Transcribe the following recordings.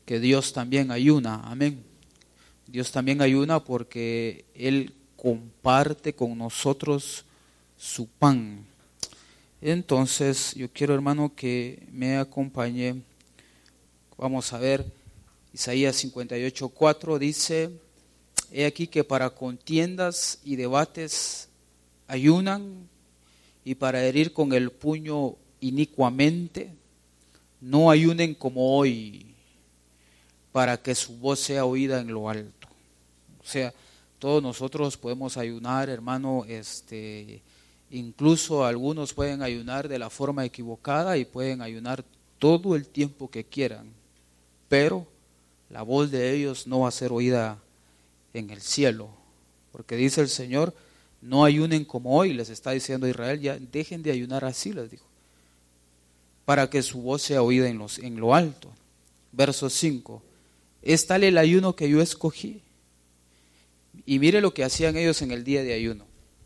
que Dios también ayuna, amén. Dios también ayuna porque Él comparte con nosotros su pan. Entonces, yo quiero, hermano, que me acompañe. Vamos a ver, Isaías 58:4 dice: he aquí que para contiendas y debates ayunan, y para herir con el puño inicuamente, no ayunen como hoy, para que su voz sea oída en lo alto. O sea, todos nosotros podemos ayunar, hermano, incluso algunos pueden ayunar de la forma equivocada y pueden ayunar todo el tiempo que quieran, pero la voz de ellos no va a ser oída en el cielo, porque dice el Señor: no ayunen como hoy, les está diciendo a Israel, ya dejen de ayunar así, les dijo, para que su voz sea oída en lo alto. Verso 5, es tal el ayuno que yo escogí. Y mire lo que hacían ellos en el día de ayuno.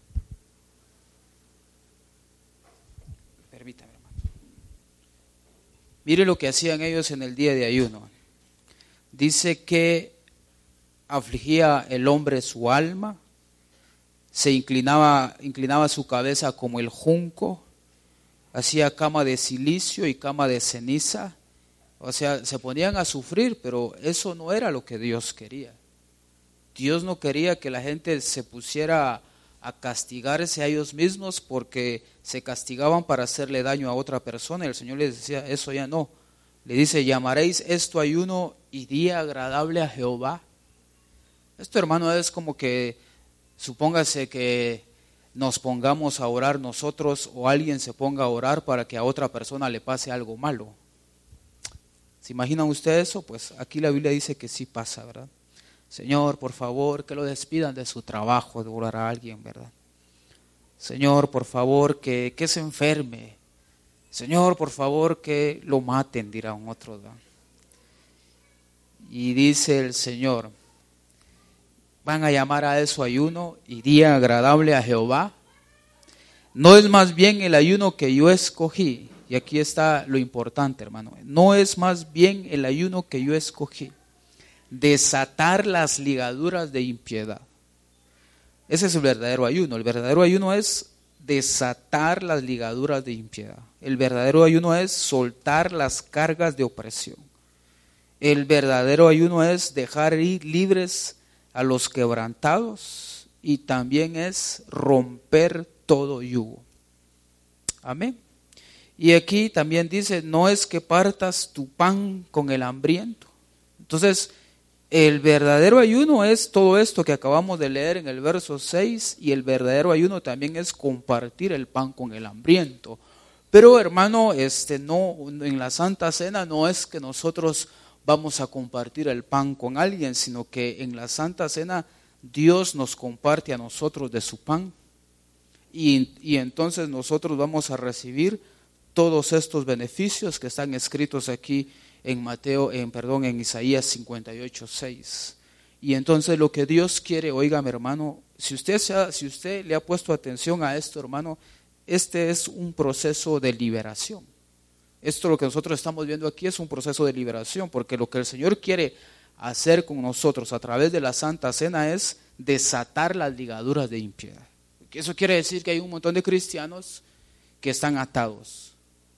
Permítame, hermano. Mire lo que hacían ellos en el día de ayuno. Dice que afligía el hombre su alma, se inclinaba su cabeza como el junco, hacía cama de silicio y cama de ceniza. O sea, se ponían a sufrir, pero eso no era lo que Dios quería. Dios no quería que la gente se pusiera a castigarse a ellos mismos, porque se castigaban para hacerle daño a otra persona. Y el Señor les decía: eso ya no. Le dice: llamaréis esto ayuno y día agradable a Jehová. Esto, hermano, es como que, supóngase que nos pongamos a orar nosotros, o alguien se ponga a orar para que a otra persona le pase algo malo. ¿Se imaginan ustedes eso? Pues aquí la Biblia dice que sí pasa, ¿verdad? Señor, por favor, que lo despidan de su trabajo de orar a alguien, ¿verdad? Señor, por favor, que se enferme. Señor, por favor, que lo maten, dirán otros, ¿verdad? Y dice el Señor: van a llamar a eso ayuno y día agradable a Jehová. No es más bien el ayuno que yo escogí. Y aquí está lo importante, hermano. No es más bien el ayuno que yo escogí: desatar las ligaduras de impiedad. Ese es el verdadero ayuno. El verdadero ayuno es desatar las ligaduras de impiedad. El verdadero ayuno es soltar las cargas de opresión. El verdadero ayuno es dejar ir libres a los quebrantados, y también es romper todo yugo. Amén. Y aquí también dice: no es que partas tu pan con el hambriento. Entonces, el verdadero ayuno es todo esto que acabamos de leer en el verso 6, y el verdadero ayuno también es compartir el pan con el hambriento. Pero, hermano, no, en la Santa Cena no es que nosotros vamos a compartir el pan con alguien, sino que en la Santa Cena Dios nos comparte a nosotros de su pan, y entonces nosotros vamos a recibir todos estos beneficios que están escritos aquí en en Isaías 58:6. Y entonces lo que Dios quiere, óigame, hermano, si usted le ha puesto atención a esto, hermano, este es un proceso de liberación. Esto, lo que nosotros estamos viendo aquí, es un proceso de liberación, porque lo que el Señor quiere hacer con nosotros a través de la Santa Cena es desatar las ligaduras de impiedad. Eso quiere decir que hay un montón de cristianos que están atados.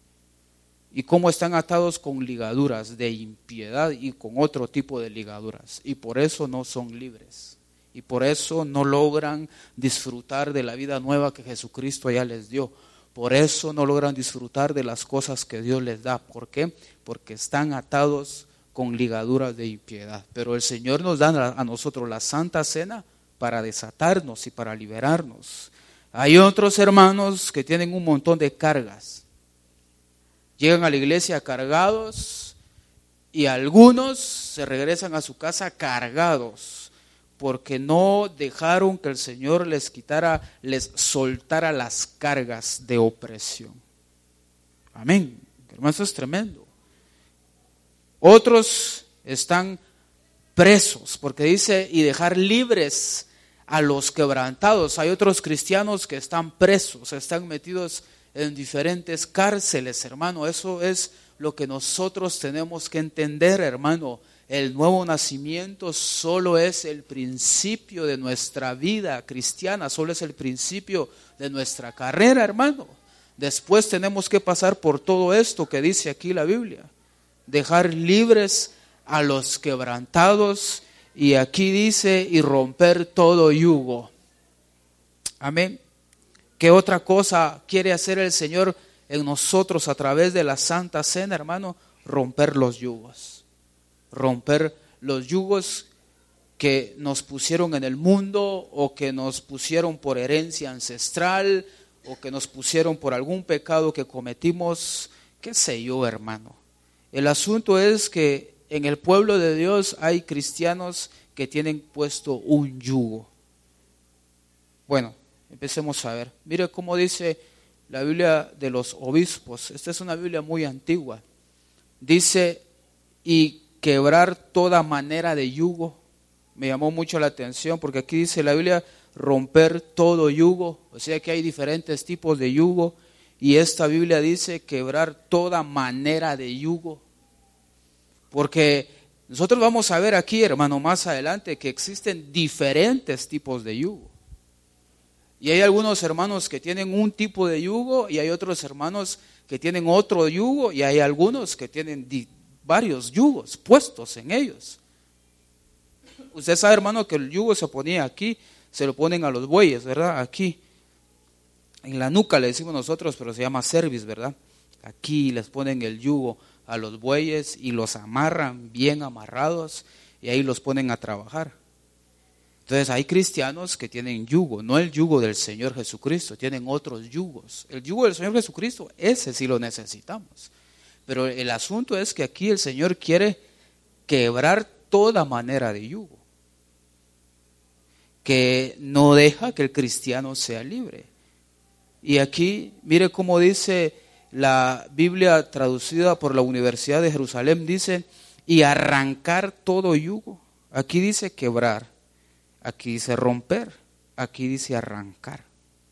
¿Y cómo están atados? Con ligaduras de impiedad y con otro tipo de ligaduras. Y por eso no son libres. Y por eso no logran disfrutar de la vida nueva que Jesucristo ya les dio. Por eso no logran disfrutar de las cosas que Dios les da. ¿Por qué? Porque están atados con ligaduras de impiedad. Pero el Señor nos da a nosotros la Santa Cena para desatarnos y para liberarnos. Hay otros hermanos que tienen un montón de cargas. Llegan a la iglesia cargados, y algunos se regresan a su casa cargados, porque no dejaron que el Señor les soltara las cargas de opresión. Amén. Hermano, eso es tremendo. Otros están presos, porque dice: y dejar libres a los quebrantados. Hay otros cristianos que están presos, están metidos en diferentes cárceles, hermano. Eso es lo que nosotros tenemos que entender, hermano. El nuevo nacimiento solo es el principio de nuestra vida cristiana, solo es el principio de nuestra carrera, hermano. Después tenemos que pasar por todo esto que dice aquí la Biblia. Dejar libres a los quebrantados, y aquí dice, y romper todo yugo. Amén. ¿Qué otra cosa quiere hacer el Señor en nosotros a través de la Santa Cena, hermano? Romper los yugos. Romper los yugos que nos pusieron en el mundo, o que nos pusieron por herencia ancestral, o que nos pusieron por algún pecado que cometimos, qué sé yo, hermano. El asunto es que en el pueblo de Dios hay cristianos que tienen puesto un yugo. Bueno, empecemos a ver. Mire cómo dice la Biblia de los obispos. Esta es una Biblia muy antigua. Dice, y quebrar toda manera de yugo. Me llamó mucho la atención porque aquí dice la Biblia, romper todo yugo. O sea que hay diferentes tipos de yugo. Y esta Biblia dice quebrar toda manera de yugo. Porque nosotros vamos a ver aquí, hermano, más adelante, que existen diferentes tipos de yugo. Y hay algunos hermanos que tienen un tipo de yugo, y hay otros hermanos que tienen otro yugo, y hay algunos que tienen varios yugos puestos en ellos. Usted sabe, hermano, que el yugo se ponía aquí, se lo ponen a los bueyes, ¿verdad? Aquí, en la nuca le decimos nosotros, pero se llama cerviz, ¿verdad? Aquí les ponen el yugo a los bueyes y los amarran bien amarrados, y ahí los ponen a trabajar. Entonces hay cristianos que tienen yugo, no el yugo del Señor Jesucristo, tienen otros yugos. El yugo del Señor Jesucristo, ese sí lo necesitamos. Pero el asunto es que aquí el Señor quiere quebrar toda manera de yugo, que no deja que el cristiano sea libre. Y aquí, mire cómo dice la Biblia traducida por la Universidad de Jerusalén, dice, y arrancar todo yugo. Aquí dice quebrar, aquí dice romper, aquí dice arrancar.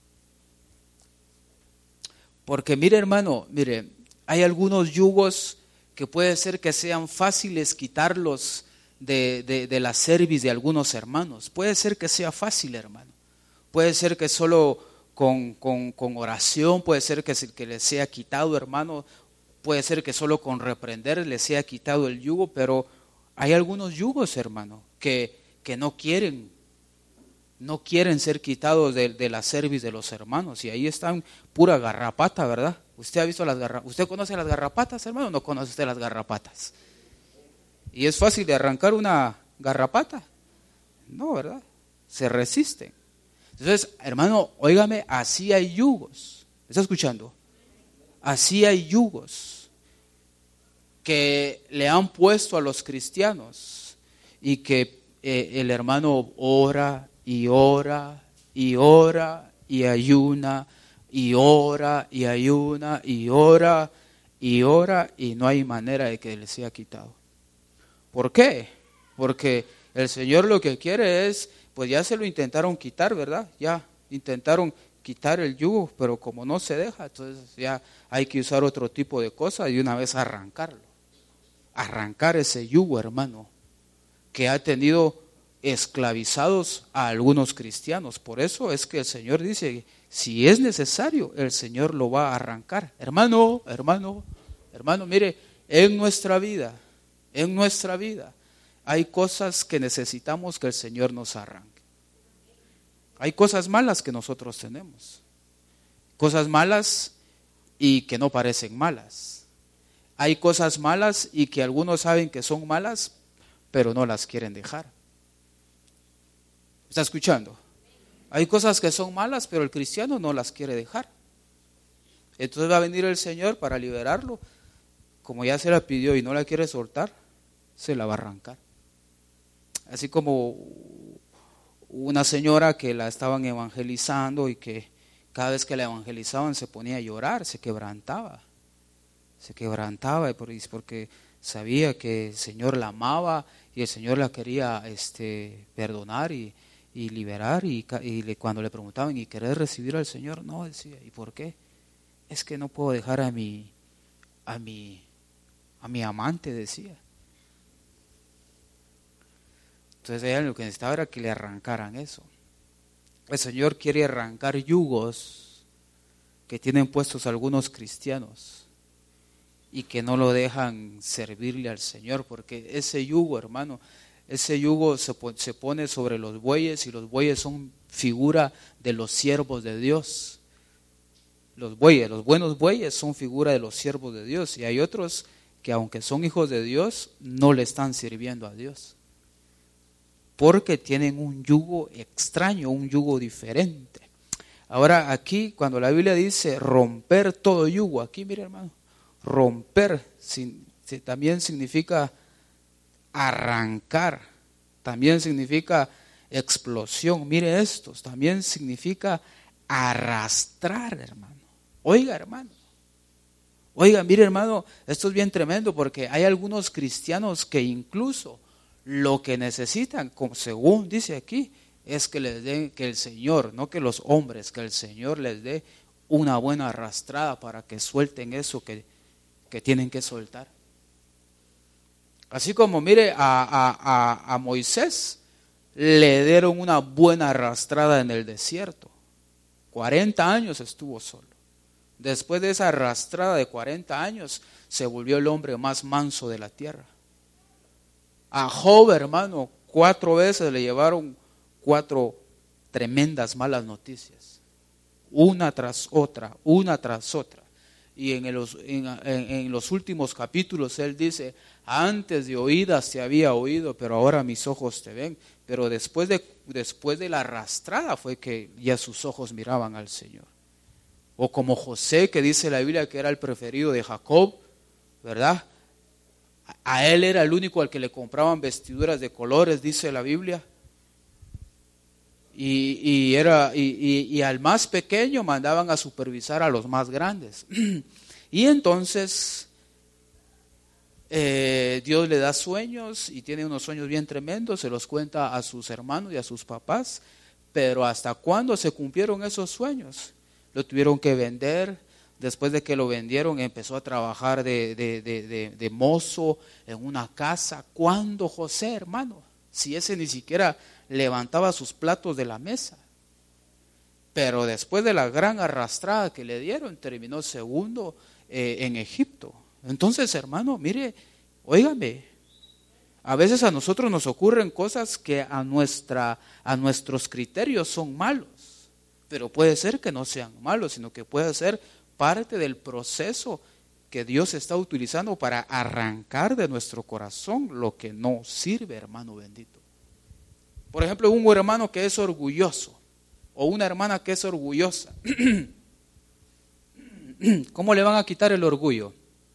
Porque mire, hermano, mire, hay algunos yugos que puede ser que sean fáciles quitarlos de la cerviz de algunos hermanos. Puede ser que sea fácil, hermano. Puede ser que solo con oración, puede ser que les sea quitado, hermano. Puede ser que solo con reprender les sea quitado el yugo, pero hay algunos yugos, hermano, que no quieren ser quitados de la cerviz de los hermanos, y ahí están pura garrapata, ¿verdad? ¿Usted ha visto las garrapatas? ¿Usted conoce las garrapatas, hermano, o no conoce usted las garrapatas? ¿Y es fácil de arrancar una garrapata? No, ¿verdad? Se resisten. Entonces, hermano, óigame, así hay yugos. ¿Me está escuchando? Así hay yugos que le han puesto a los cristianos, y que el hermano ora y ora y ora y ayuna y ora y ayuna y ora y ora, y no hay manera de que le sea quitado. ¿Por qué? Porque el Señor lo que quiere es, pues ya se lo intentaron quitar, ¿verdad? Ya intentaron quitar el yugo, pero como no se deja, entonces ya hay que usar otro tipo de cosas y una vez arrancarlo. Arrancar ese yugo, hermano, que ha tenido esclavizados a algunos cristianos. Por eso es que el Señor dice, si es necesario, el Señor lo va a arrancar. Hermano, mire, en nuestra vida hay cosas que necesitamos que el Señor nos arranque. Hay cosas malas que nosotros tenemos, cosas malas y que no parecen malas. Hay cosas malas y que algunos saben que son malas, pero no las quieren dejar. ¿Está escuchando? Hay cosas que son malas, pero el cristiano no las quiere dejar. Entonces va a venir el Señor para liberarlo. Como ya se la pidió y no la quiere soltar, se la va a arrancar. Así como una señora que la estaban evangelizando y que cada vez que la evangelizaban se ponía a llorar, se quebrantaba porque sabía que el Señor la amaba y el Señor la quería perdonar y liberar, y cuando le preguntaban, ¿y querés recibir al Señor? No, decía. ¿Y por qué? Es que no puedo dejar a mi a mi amante, decía. Entonces ella lo que necesitaba era que le arrancaran eso. El Señor quiere arrancar yugos que tienen puestos algunos cristianos y que no lo dejan servirle al Señor, porque ese yugo, hermano, ese yugo se pone sobre los bueyes, y los bueyes son figura de los siervos de Dios. Los buenos bueyes son figura de los siervos de Dios, y hay otros que aunque son hijos de Dios, no le están sirviendo a Dios, porque tienen un yugo extraño, un yugo diferente. Ahora aquí, cuando la Biblia dice romper todo yugo, aquí mire hermano, romper también significa arrancar, también significa explosión. Mire estos, también significa arrastrar, hermano. Oiga, hermano. Oiga, mire, hermano, esto es bien tremendo, porque hay algunos cristianos que incluso lo que necesitan, como según dice aquí, es que les den, que el Señor, no que los hombres, que el Señor les dé una buena arrastrada para que suelten eso que tienen que soltar. Así como mire a Moisés le dieron una buena arrastrada en el desierto. 40 años estuvo solo. Después de esa arrastrada de 40 años se volvió el hombre más manso de la tierra. A Job, hermano, 4 veces le llevaron 4 tremendas malas noticias. Una tras otra, una tras otra. Y en los últimos capítulos él dice, antes de oídas te había oído, pero ahora mis ojos te ven. Pero después de la arrastrada fue que ya sus ojos miraban al Señor. O como José, que dice la Biblia que era el preferido de Jacob, ¿verdad? A él era el único al que le compraban vestiduras de colores, dice la Biblia. Y al más pequeño mandaban a supervisar a los más grandes. Y entonces Dios le da sueños, y tiene unos sueños bien tremendos, se los cuenta a sus hermanos y a sus papás. Pero ¿hasta cuándo se cumplieron esos sueños? Lo tuvieron que vender. Después de que lo vendieron, empezó a trabajar de mozo en una casa. ¿Cuándo, José, hermano? Si ese ni siquiera levantaba sus platos de la mesa. Pero después de la gran arrastrada que le dieron, terminó segundo en Egipto. Entonces, hermano, mire, óigame, a veces a nosotros nos ocurren cosas que a nuestros criterios son malos. Pero puede ser que no sean malos, sino que puede ser parte del proceso que Dios está utilizando para arrancar de nuestro corazón lo que no sirve, hermano bendito. Por ejemplo, un hermano que es orgulloso o una hermana que es orgullosa. ¿Cómo le van a quitar el orgullo?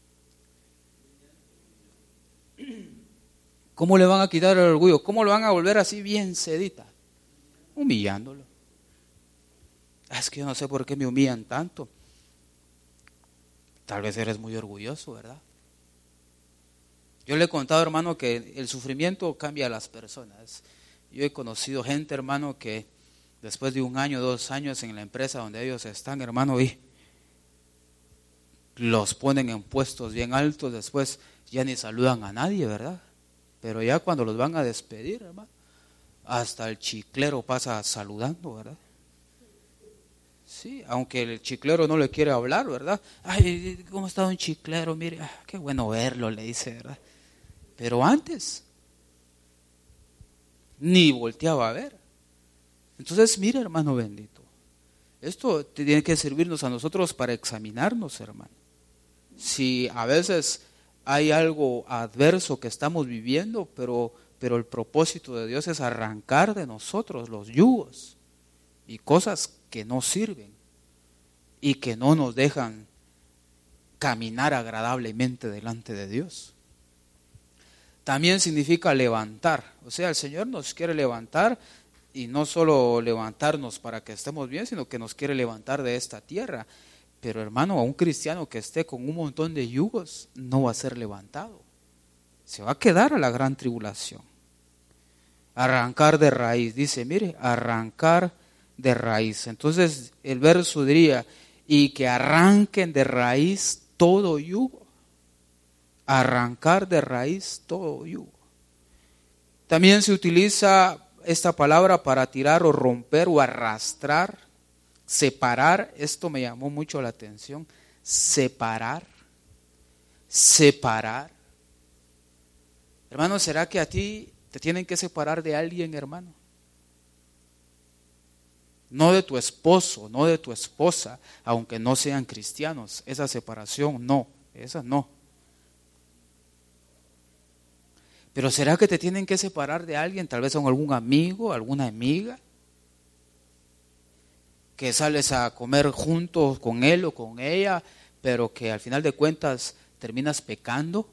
¿Cómo le van a quitar el orgullo? ¿Cómo lo van a volver así bien sedita? Humillándolo. Es que yo no sé por qué me humillan tanto. Tal vez eres muy orgulloso, ¿verdad? Yo le he contado, hermano, que el sufrimiento cambia a las personas. Yo he conocido gente, hermano, que después de 1 año, 2 años en la empresa donde ellos están, hermano, y los ponen en puestos bien altos, después ya ni saludan a nadie, ¿verdad? Pero ya cuando los van a despedir, hermano, hasta el chiclero pasa saludando, ¿verdad? Sí, aunque el chiclero no le quiere hablar, ¿verdad? Ay, ¿cómo está un chiclero? Mire, qué bueno verlo, le dice, ¿verdad? Pero antes ni volteaba a ver. Entonces, mire, hermano bendito, esto tiene que servirnos a nosotros para examinarnos, hermano. Si a veces hay algo adverso que estamos viviendo, pero el propósito de Dios es arrancar de nosotros los yugos y cosas que no sirven y que no nos dejan caminar agradablemente delante de Dios. También significa levantar, o sea, el Señor nos quiere levantar, y no solo levantarnos para que estemos bien, sino que nos quiere levantar de esta tierra. Pero hermano, a un cristiano que esté con un montón de yugos no va a ser levantado, se va a quedar a la gran tribulación. Arrancar de raíz, dice, mire, arrancar de raíz. Entonces el verso diría, y que arranquen de raíz todo yugo. arrancar de raíz todo yugo. También se utiliza esta palabra para tirar o romper o arrastrar, separar. Esto me llamó mucho la atención. Separar. Hermano, ¿será que a ti te tienen que separar de alguien, hermano? No de tu esposo, no de tu esposa, aunque no sean cristianos. Esa separación, no, esa no. Pero ¿será que te tienen que separar de alguien? Tal vez son algún amigo, alguna amiga, que sales a comer juntos con él o con ella, pero que al final de cuentas terminas pecando.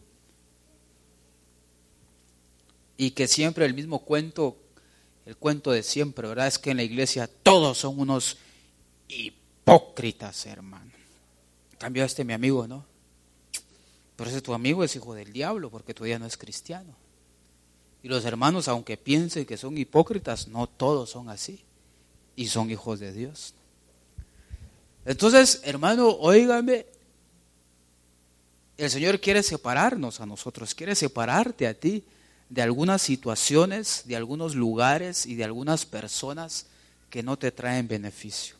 Y que siempre el mismo cuento, el cuento de siempre, ¿verdad? Es que en la iglesia todos son unos hipócritas, hermano. En cambio, mi amigo, ¿no? Pero ese tu amigo es hijo del diablo porque todavía no es cristiano. Y los hermanos, aunque piensen que son hipócritas, no todos son así. Y son hijos de Dios. Entonces, hermano, óigame, el Señor quiere separarnos a nosotros, quiere separarte a ti de algunas situaciones, de algunos lugares y de algunas personas que no te traen beneficio.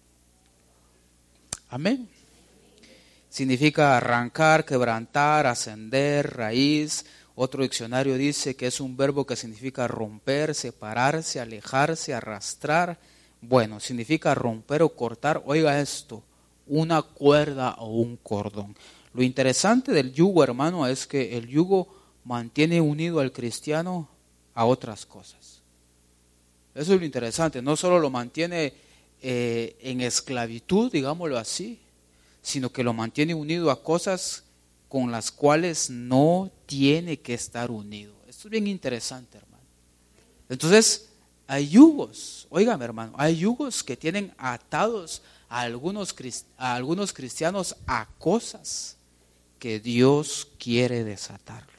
Amén. Significa arrancar, quebrantar, ascender, raíz. Otro diccionario dice que es un verbo que significa romper, separarse, alejarse, arrastrar. Bueno, significa romper o cortar. Oiga esto, una cuerda o un cordón. Lo interesante del yugo, hermano, es que el yugo mantiene unido al cristiano a otras cosas. Eso es lo interesante. No solo lo mantiene en esclavitud, digámoslo así, sino que lo mantiene unido a cosas con las cuales no tiene que estar unido. Esto es bien interesante, hermano. Entonces, hay yugos, óigame, hermano, hay yugos que tienen atados a algunos cristianos a cosas que Dios quiere desatarlos.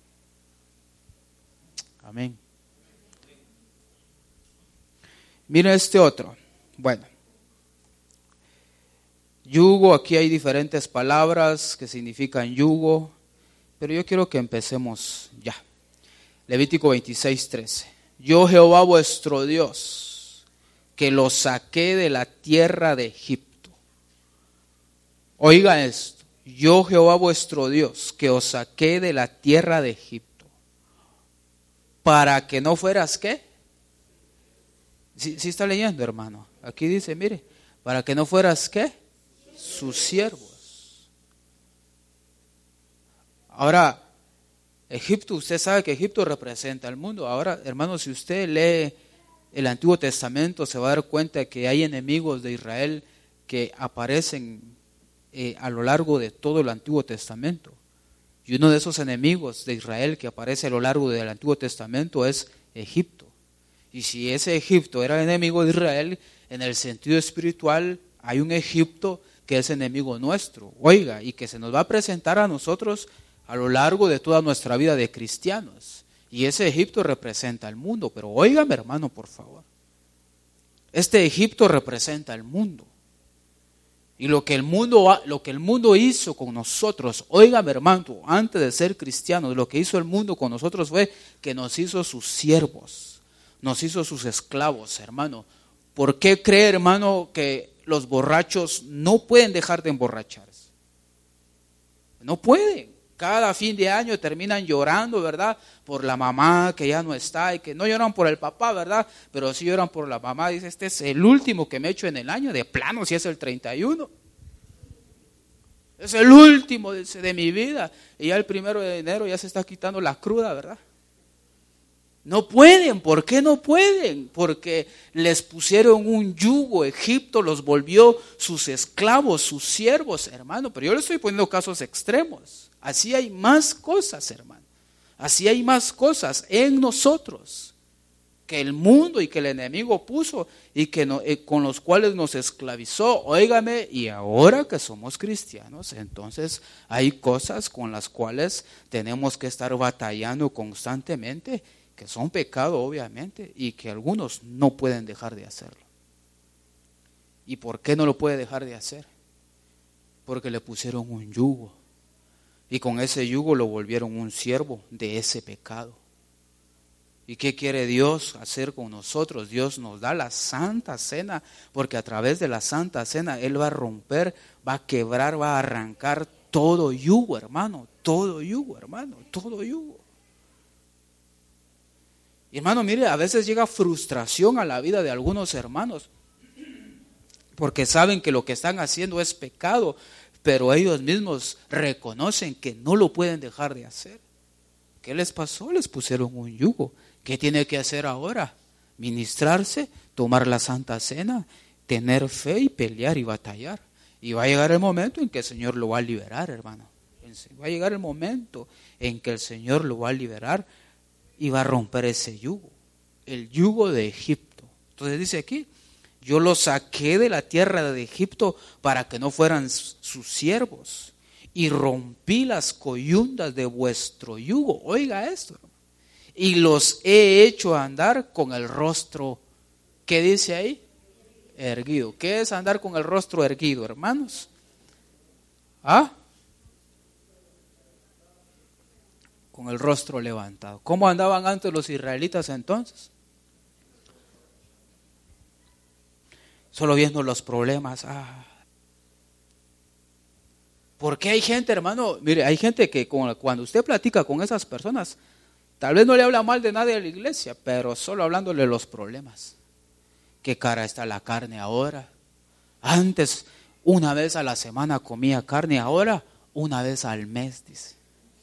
Amén. Mira este otro. Bueno, yugo, aquí hay diferentes palabras que significan yugo, pero yo quiero que empecemos ya. Levítico 26:13. Yo, Jehová vuestro Dios, que los saqué de la tierra de Egipto. Oiga esto. Yo, Jehová vuestro Dios, que os saqué de la tierra de Egipto. Para que no fueras, ¿qué? ¿Sí está leyendo, hermano? Aquí dice, mire, para que no fueras, ¿qué? Sus siervos. Ahora, Egipto, usted sabe que Egipto representa al mundo. Ahora, hermano, si usted lee el Antiguo Testamento, se va a dar cuenta que hay enemigos de Israel que aparecen a lo largo de todo el Antiguo Testamento. Y uno de esos enemigos de Israel que aparece a lo largo del Antiguo Testamento es Egipto. Y si ese Egipto era el enemigo de Israel, en el sentido espiritual hay un Egipto que es enemigo nuestro. Oiga, y que se nos va a presentar a nosotros a lo largo de toda nuestra vida de cristianos. Y ese Egipto representa al mundo. Pero óigame, hermano, por favor. Este Egipto representa al mundo. Y lo que el mundo hizo con nosotros, óigame, hermano, antes de ser cristianos, lo que hizo el mundo con nosotros fue que nos hizo sus siervos, nos hizo sus esclavos, hermano. ¿Por qué cree, hermano, que los borrachos no pueden dejar de emborracharse? No pueden. Cada fin de año terminan llorando, ¿verdad? Por la mamá que ya no está y que no lloran por el papá, ¿verdad? Pero sí lloran por la mamá. Dice, este es el último que me echo en el año, de plano, si es el 31. Es el último de mi vida. Y ya el 1 de enero ya se está quitando la cruda, ¿verdad? No pueden. ¿Por qué no pueden? Porque les pusieron un yugo. Egipto los volvió sus esclavos, sus siervos, hermano. Pero yo les estoy poniendo casos extremos. Así hay más cosas, hermano. Así hay más cosas en nosotros que el mundo y que el enemigo puso y que con los cuales nos esclavizó. Óigame, y ahora que somos cristianos, entonces hay cosas con las cuales tenemos que estar batallando constantemente, que son pecado obviamente y que algunos no pueden dejar de hacerlo. ¿Y por qué no lo puede dejar de hacer? Porque le pusieron un yugo. Y con ese yugo lo volvieron un siervo de ese pecado. ¿Y qué quiere Dios hacer con nosotros? Dios nos da la Santa Cena, porque a través de la Santa Cena Él va a romper, va a quebrar, va a arrancar todo yugo, hermano, todo yugo, hermano, todo yugo. Y hermano, mire, a veces llega frustración a la vida de algunos hermanos, porque saben que lo que están haciendo es pecado, pero ellos mismos reconocen que no lo pueden dejar de hacer. ¿Qué les pasó? Les pusieron un yugo. ¿Qué tiene que hacer ahora? Ministrarse, tomar la Santa Cena, tener fe y pelear y batallar. Y va a llegar el momento en que el Señor lo va a liberar, hermano. Va a llegar el momento en que el Señor lo va a liberar y va a romper ese yugo, el yugo de Egipto. Entonces dice aquí, yo los saqué de la tierra de Egipto para que no fueran sus siervos y rompí las coyundas de vuestro yugo. Oiga esto, hermano. Y los he hecho andar con el rostro, ¿qué dice ahí? Erguido. ¿Qué es andar con el rostro erguido, hermanos? ¿Ah? Con el rostro levantado. ¿Cómo andaban antes los israelitas entonces? Solo viendo los problemas. Porque hay gente, hermano, mire, hay gente que cuando usted platica con esas personas, tal vez no le habla mal de nadie de la iglesia, pero solo hablándole los problemas. ¿Qué cara está la carne ahora? Antes, una vez a la semana comía carne, ahora una vez al mes, dice.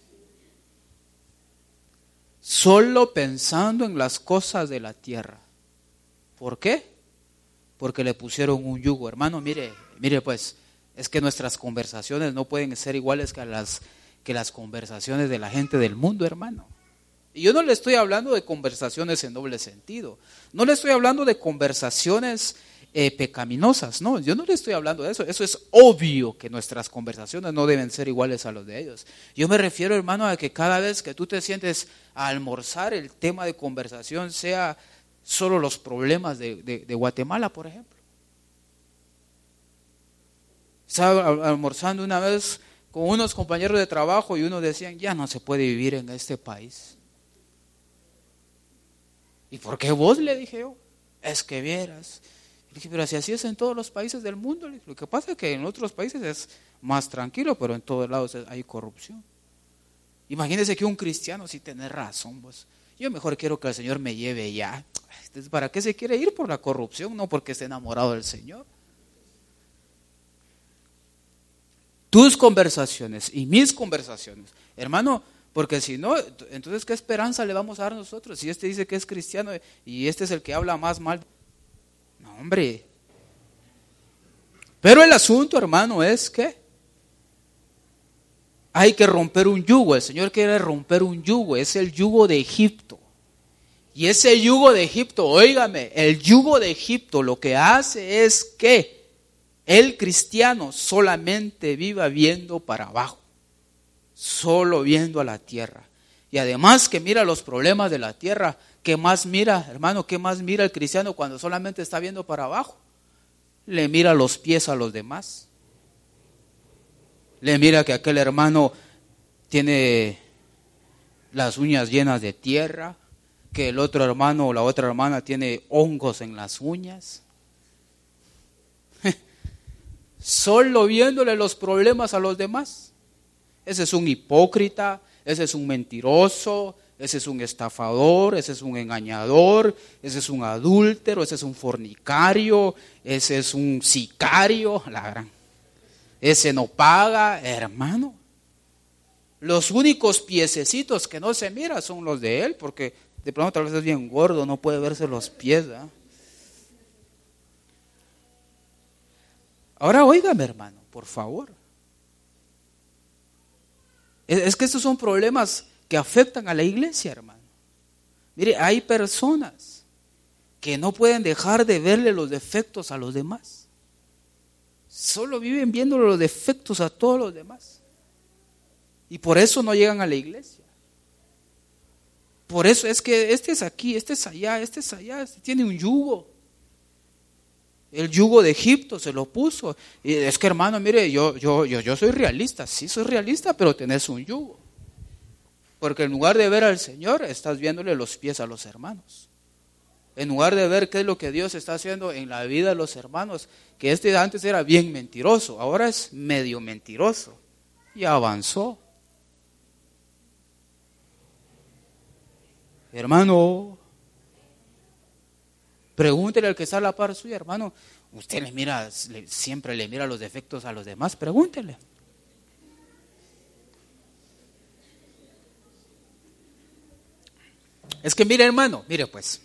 Solo pensando en las cosas de la tierra. ¿Por qué? Porque le pusieron un yugo. Hermano, mire pues, es que nuestras conversaciones no pueden ser iguales que las conversaciones de la gente del mundo, hermano. Y yo no le estoy hablando de conversaciones en doble sentido. No le estoy hablando de conversaciones pecaminosas. No, yo no le estoy hablando de eso. Eso es obvio que nuestras conversaciones no deben ser iguales a los de ellos. Yo me refiero, hermano, a que cada vez que tú te sientes a almorzar, el tema de conversación sea solo los problemas de Guatemala, por ejemplo. Estaba almorzando una vez con unos compañeros de trabajo y unos decían, ya no se puede vivir en este país. ¿Y por qué vos? Le dije yo. Es que vieras. Le dije, pero si así es en todos los países del mundo. Le dije, lo que pasa es que en otros países es más tranquilo, pero en todos lados hay corrupción. Imagínese que un cristiano, sí tiene razón, vos. Yo mejor quiero que el Señor me lleve ya. ¿Para qué se quiere ir? Por la corrupción, no porque esté enamorado del Señor. Tus conversaciones y mis conversaciones, hermano, porque si no, entonces ¿qué esperanza le vamos a dar nosotros? Si este dice que es cristiano y este es el que habla más mal. No, hombre. Pero el asunto, hermano, es que hay que romper un yugo. El Señor quiere romper un yugo, es el yugo de Egipto. Y ese yugo de Egipto, óigame, el yugo de Egipto lo que hace es que el cristiano solamente viva viendo para abajo, solo viendo a la tierra. Y además que mira los problemas de la tierra, ¿qué más mira, hermano? ¿Qué más mira el cristiano cuando solamente está viendo para abajo? Le mira los pies a los demás. Le mira que aquel hermano tiene las uñas llenas de tierra, que el otro hermano o la otra hermana tiene hongos en las uñas. Solo viéndole los problemas a los demás. Ese es un hipócrita, ese es un mentiroso, ese es un estafador, ese es un engañador, ese es un adúltero, ese es un fornicario, ese es un sicario, ese no paga, hermano. Los únicos piececitos que no se mira son los de él, porque de pronto tal vez es bien gordo, no puede verse los pies, ¿verdad? Ahora óigame, hermano, por favor. Es que estos son problemas que afectan a la iglesia, hermano. Mire, hay personas que no pueden dejar de verle los defectos a los demás. Solo viven viéndole los defectos a todos los demás. Y por eso no llegan a la iglesia. Por eso es que este es aquí, este es allá, este tiene un yugo. El yugo de Egipto se lo puso. Y es que, hermano, mire, yo soy realista. Sí, soy realista, pero tenés un yugo. Porque en lugar de ver al Señor, estás viéndole los pies a los hermanos. En lugar de ver qué es lo que Dios está haciendo en la vida de los hermanos, que antes era bien mentiroso, ahora es medio mentiroso. Y avanzó. Hermano, pregúntele al que está a la par suya, hermano. Usted siempre le mira los defectos a los demás, pregúntele. Es que mire, hermano, mire pues,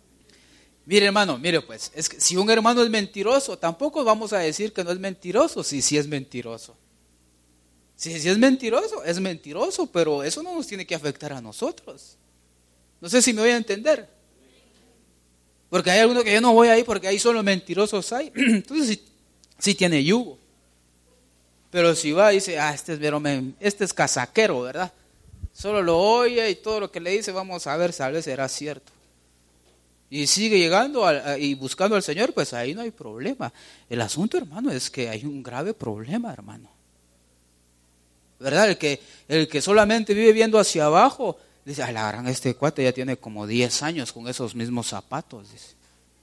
es que si un hermano es mentiroso, tampoco vamos a decir que no es mentiroso, si sí es mentiroso. Si es mentiroso, pero eso no nos tiene que afectar a nosotros. No sé si me voy a entender. Porque hay algunos que yo no voy ahí porque ahí solo mentirosos hay. Entonces sí tiene yugo. Pero si va y dice, este es casaquero, ¿verdad? Solo lo oye y todo lo que le dice, vamos a ver, tal vez será cierto. Y sigue llegando y buscando al Señor, pues ahí no hay problema. El asunto, hermano, es que hay un grave problema, hermano. ¿Verdad? El que solamente vive viendo hacia abajo, dice, la gran, este cuate ya tiene como 10 años con esos mismos zapatos, dice.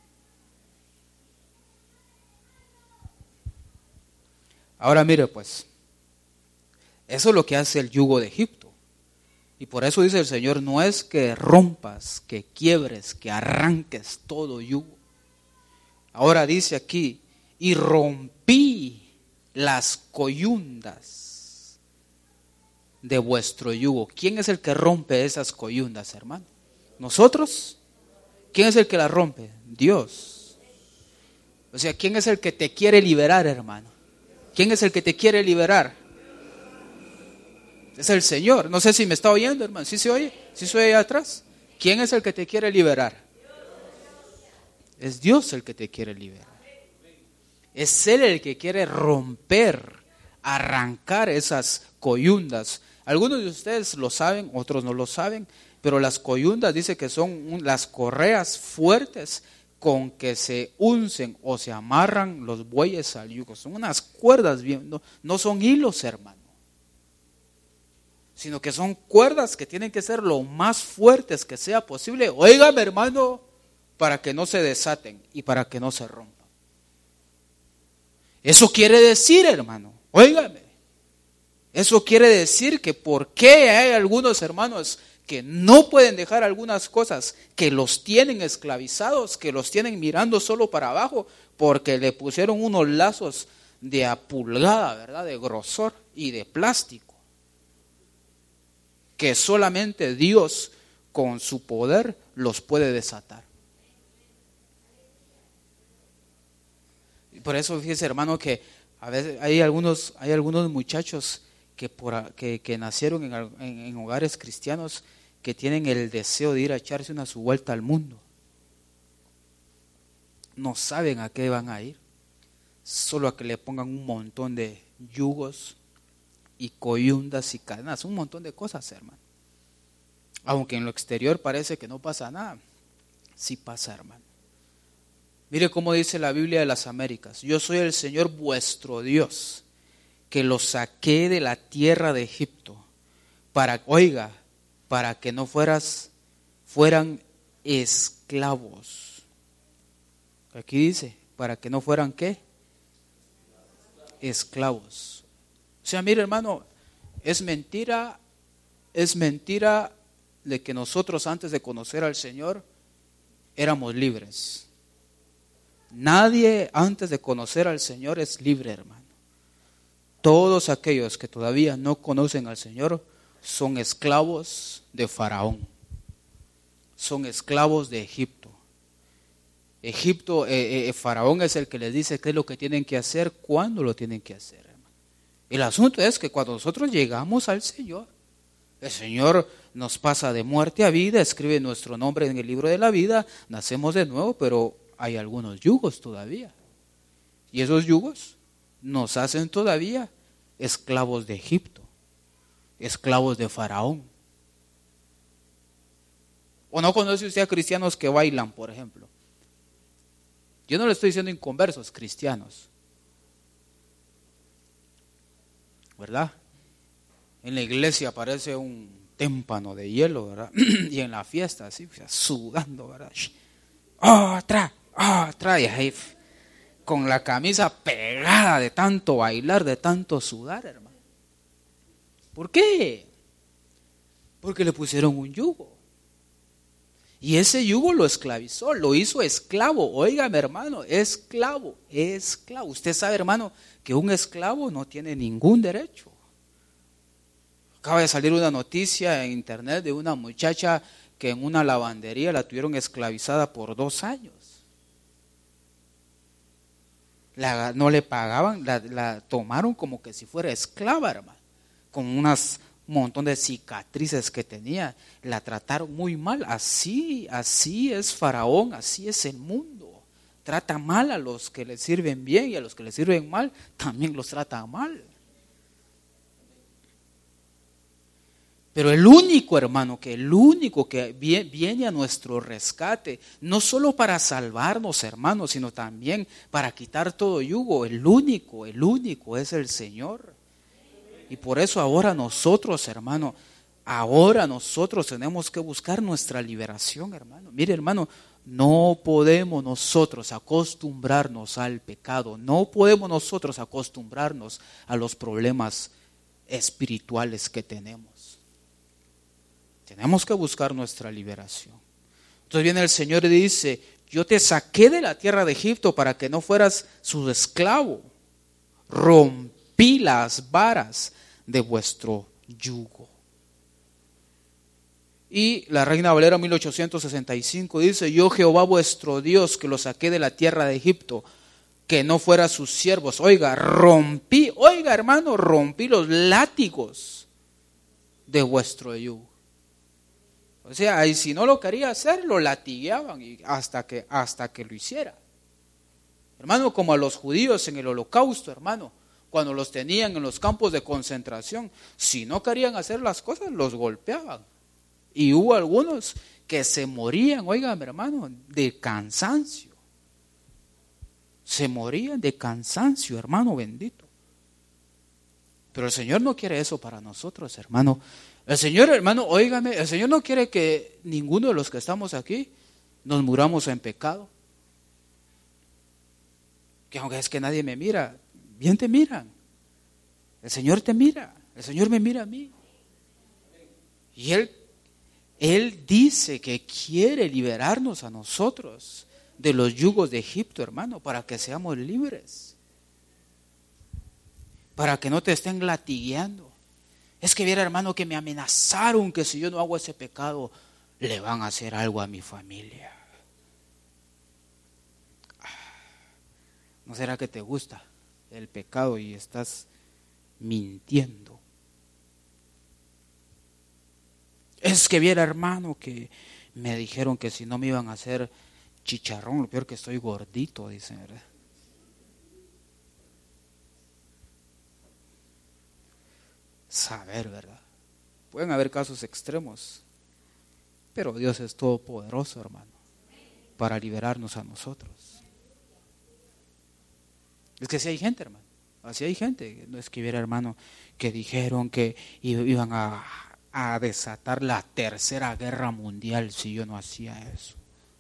Ahora mire pues, eso es lo que hace el yugo de Egipto. Y por eso dice el Señor, no es que rompas, que quiebres, que arranques todo yugo. Ahora dice aquí, y rompí las coyundas de vuestro yugo. ¿Quién es el que rompe esas coyundas, hermano? ¿Nosotros? ¿Quién es el que las rompe? Dios. O sea, ¿quién es el que te quiere liberar, hermano? ¿Quién es el que te quiere liberar? Es el Señor. No sé si me está oyendo, hermano. ¿Sí se oye? ¿Sí se oye allá atrás? ¿Quién es el que te quiere liberar? Es Dios el que te quiere liberar. Es Él el que quiere romper, arrancar esas coyundas. Algunos de ustedes lo saben, otros no lo saben, pero las coyundas dice que son las correas fuertes con que se uncen o se amarran los bueyes al yugo. Son unas cuerdas bien, no son hilos, hermano, sino que son cuerdas que tienen que ser lo más fuertes que sea posible. Óigame, hermano, para que no se desaten y para que no se rompan. Eso quiere decir, hermano, óigame, eso quiere decir que por qué hay algunos hermanos que no pueden dejar algunas cosas, que los tienen esclavizados, que los tienen mirando solo para abajo, porque le pusieron unos lazos de a pulgada, ¿verdad?, de grosor y de plástico, que solamente Dios con su poder los puede desatar. Y por eso fíjese, hermano, que a veces hay algunos muchachos que nacieron en hogares cristianos que tienen el deseo de ir a echarse su vuelta al mundo. No saben a qué van a ir, solo a que le pongan un montón de yugos y coyundas y cadenas, un montón de cosas, hermano. Aunque en lo exterior parece que no pasa nada, sí pasa, hermano. Mire cómo dice la Biblia de las Américas: yo soy el Señor vuestro Dios, que los saqué de la tierra de Egipto, para que no fueran esclavos. Aquí dice, para que no fueran, ¿qué? Esclavos. O sea, mire, hermano, es mentira de que nosotros antes de conocer al Señor éramos libres. Nadie antes de conocer al Señor es libre, hermano. Todos aquellos que todavía no conocen al Señor son esclavos de Faraón, son esclavos de Egipto. Faraón es el que les dice qué es lo que tienen que hacer, cuándo lo tienen que hacer, hermano. El asunto es que cuando nosotros llegamos al Señor, el Señor nos pasa de muerte a vida, escribe nuestro nombre en el libro de la vida, nacemos de nuevo, pero hay algunos yugos todavía. Y esos yugos nos hacen todavía esclavos de Egipto, esclavos de Faraón. ¿O no conoce usted a cristianos que bailan, por ejemplo? Yo no le estoy diciendo inconversos, cristianos. ¿Verdad? En la iglesia parece un témpano de hielo, ¿verdad? Y en la fiesta así, sudando, ¿verdad? Atrás, y ahí, con la camisa pegada de tanto bailar, de tanto sudar, hermano. ¿Por qué? Porque le pusieron un yugo. Y ese yugo lo esclavizó, lo hizo esclavo. Óigame, hermano, esclavo. Usted sabe, hermano, que un esclavo no tiene ningún derecho. Acaba de salir una noticia en internet de una muchacha que en una lavandería la tuvieron esclavizada por 2 años. No le pagaban, la tomaron como que si fuera esclava, hermano, con un montón de cicatrices que tenía. La trataron muy mal. Así es Faraón, así es el mundo. Trata mal a los que le sirven bien y a los que le sirven mal, también los trata mal. Pero el único, hermano, que viene a nuestro rescate, no solo para salvarnos, hermano, sino también para quitar todo yugo, el único es el Señor. Y por eso ahora nosotros, hermano, tenemos que buscar nuestra liberación, hermano. Mire, hermano, no podemos nosotros acostumbrarnos al pecado, no podemos nosotros acostumbrarnos a los problemas espirituales que tenemos. Tenemos que buscar nuestra liberación. Entonces viene el Señor y dice: yo te saqué de la tierra de Egipto para que no fueras su esclavo. Rompí las varas de vuestro yugo. Y la Reina Valera 1865 dice: yo Jehová vuestro Dios, que lo saqué de la tierra de Egipto, que no fuera sus siervos. Oiga, rompí los látigos de vuestro yugo. O sea, y si no lo quería hacer, lo latigueaban hasta que lo hiciera. Hermano, como a los judíos en el Holocausto, hermano, cuando los tenían en los campos de concentración, si no querían hacer las cosas, los golpeaban. Y hubo algunos que se morían, oigan, hermano, de cansancio. Se morían de cansancio, hermano bendito. Pero el Señor no quiere eso para nosotros, hermano. El Señor, hermano, óigame, el Señor no quiere que ninguno de los que estamos aquí nos muramos en pecado. Que aunque es que nadie me mira, bien te miran. El Señor te mira, el Señor me mira a mí. Y Él dice que quiere liberarnos a nosotros de los yugos de Egipto, hermano, para que seamos libres. Para que no te estén latigueando. Es que viera, hermano, que me amenazaron que si yo no hago ese pecado, le van a hacer algo a mi familia. ¿No será que te gusta el pecado y estás mintiendo? Es que viera, hermano, que me dijeron que si no me iban a hacer chicharrón, lo peor que estoy gordito, dicen, ¿verdad? Saber, ¿verdad? Pueden haber casos extremos, pero Dios es todopoderoso, hermano, para liberarnos a nosotros. Es que si hay gente, hermano, así hay gente, no es que hubiera, hermano, que dijeron que iban a desatar la tercera guerra mundial si yo no hacía eso.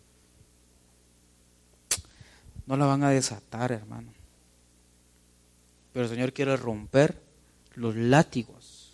No la van a desatar, hermano. Pero el Señor quiere romper los látigos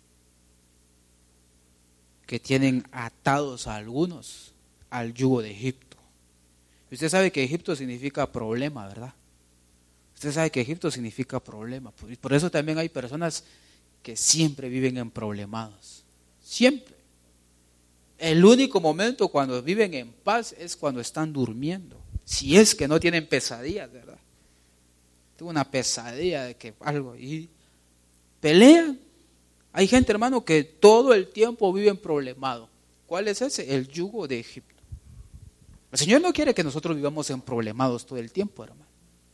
que tienen atados a algunos al yugo de Egipto. Y usted sabe que Egipto significa problema, ¿verdad? Usted sabe que Egipto significa problema. Por eso también hay personas que siempre viven en problemados. Siempre. El único momento cuando viven en paz es cuando están durmiendo. Si es que no tienen pesadillas, ¿verdad? Tuve una pesadilla de que algo y pelean. Hay gente, hermano, que todo el tiempo vive en problemado. ¿Cuál es ese? El yugo de Egipto. El Señor no quiere que nosotros vivamos en problemados todo el tiempo, hermano.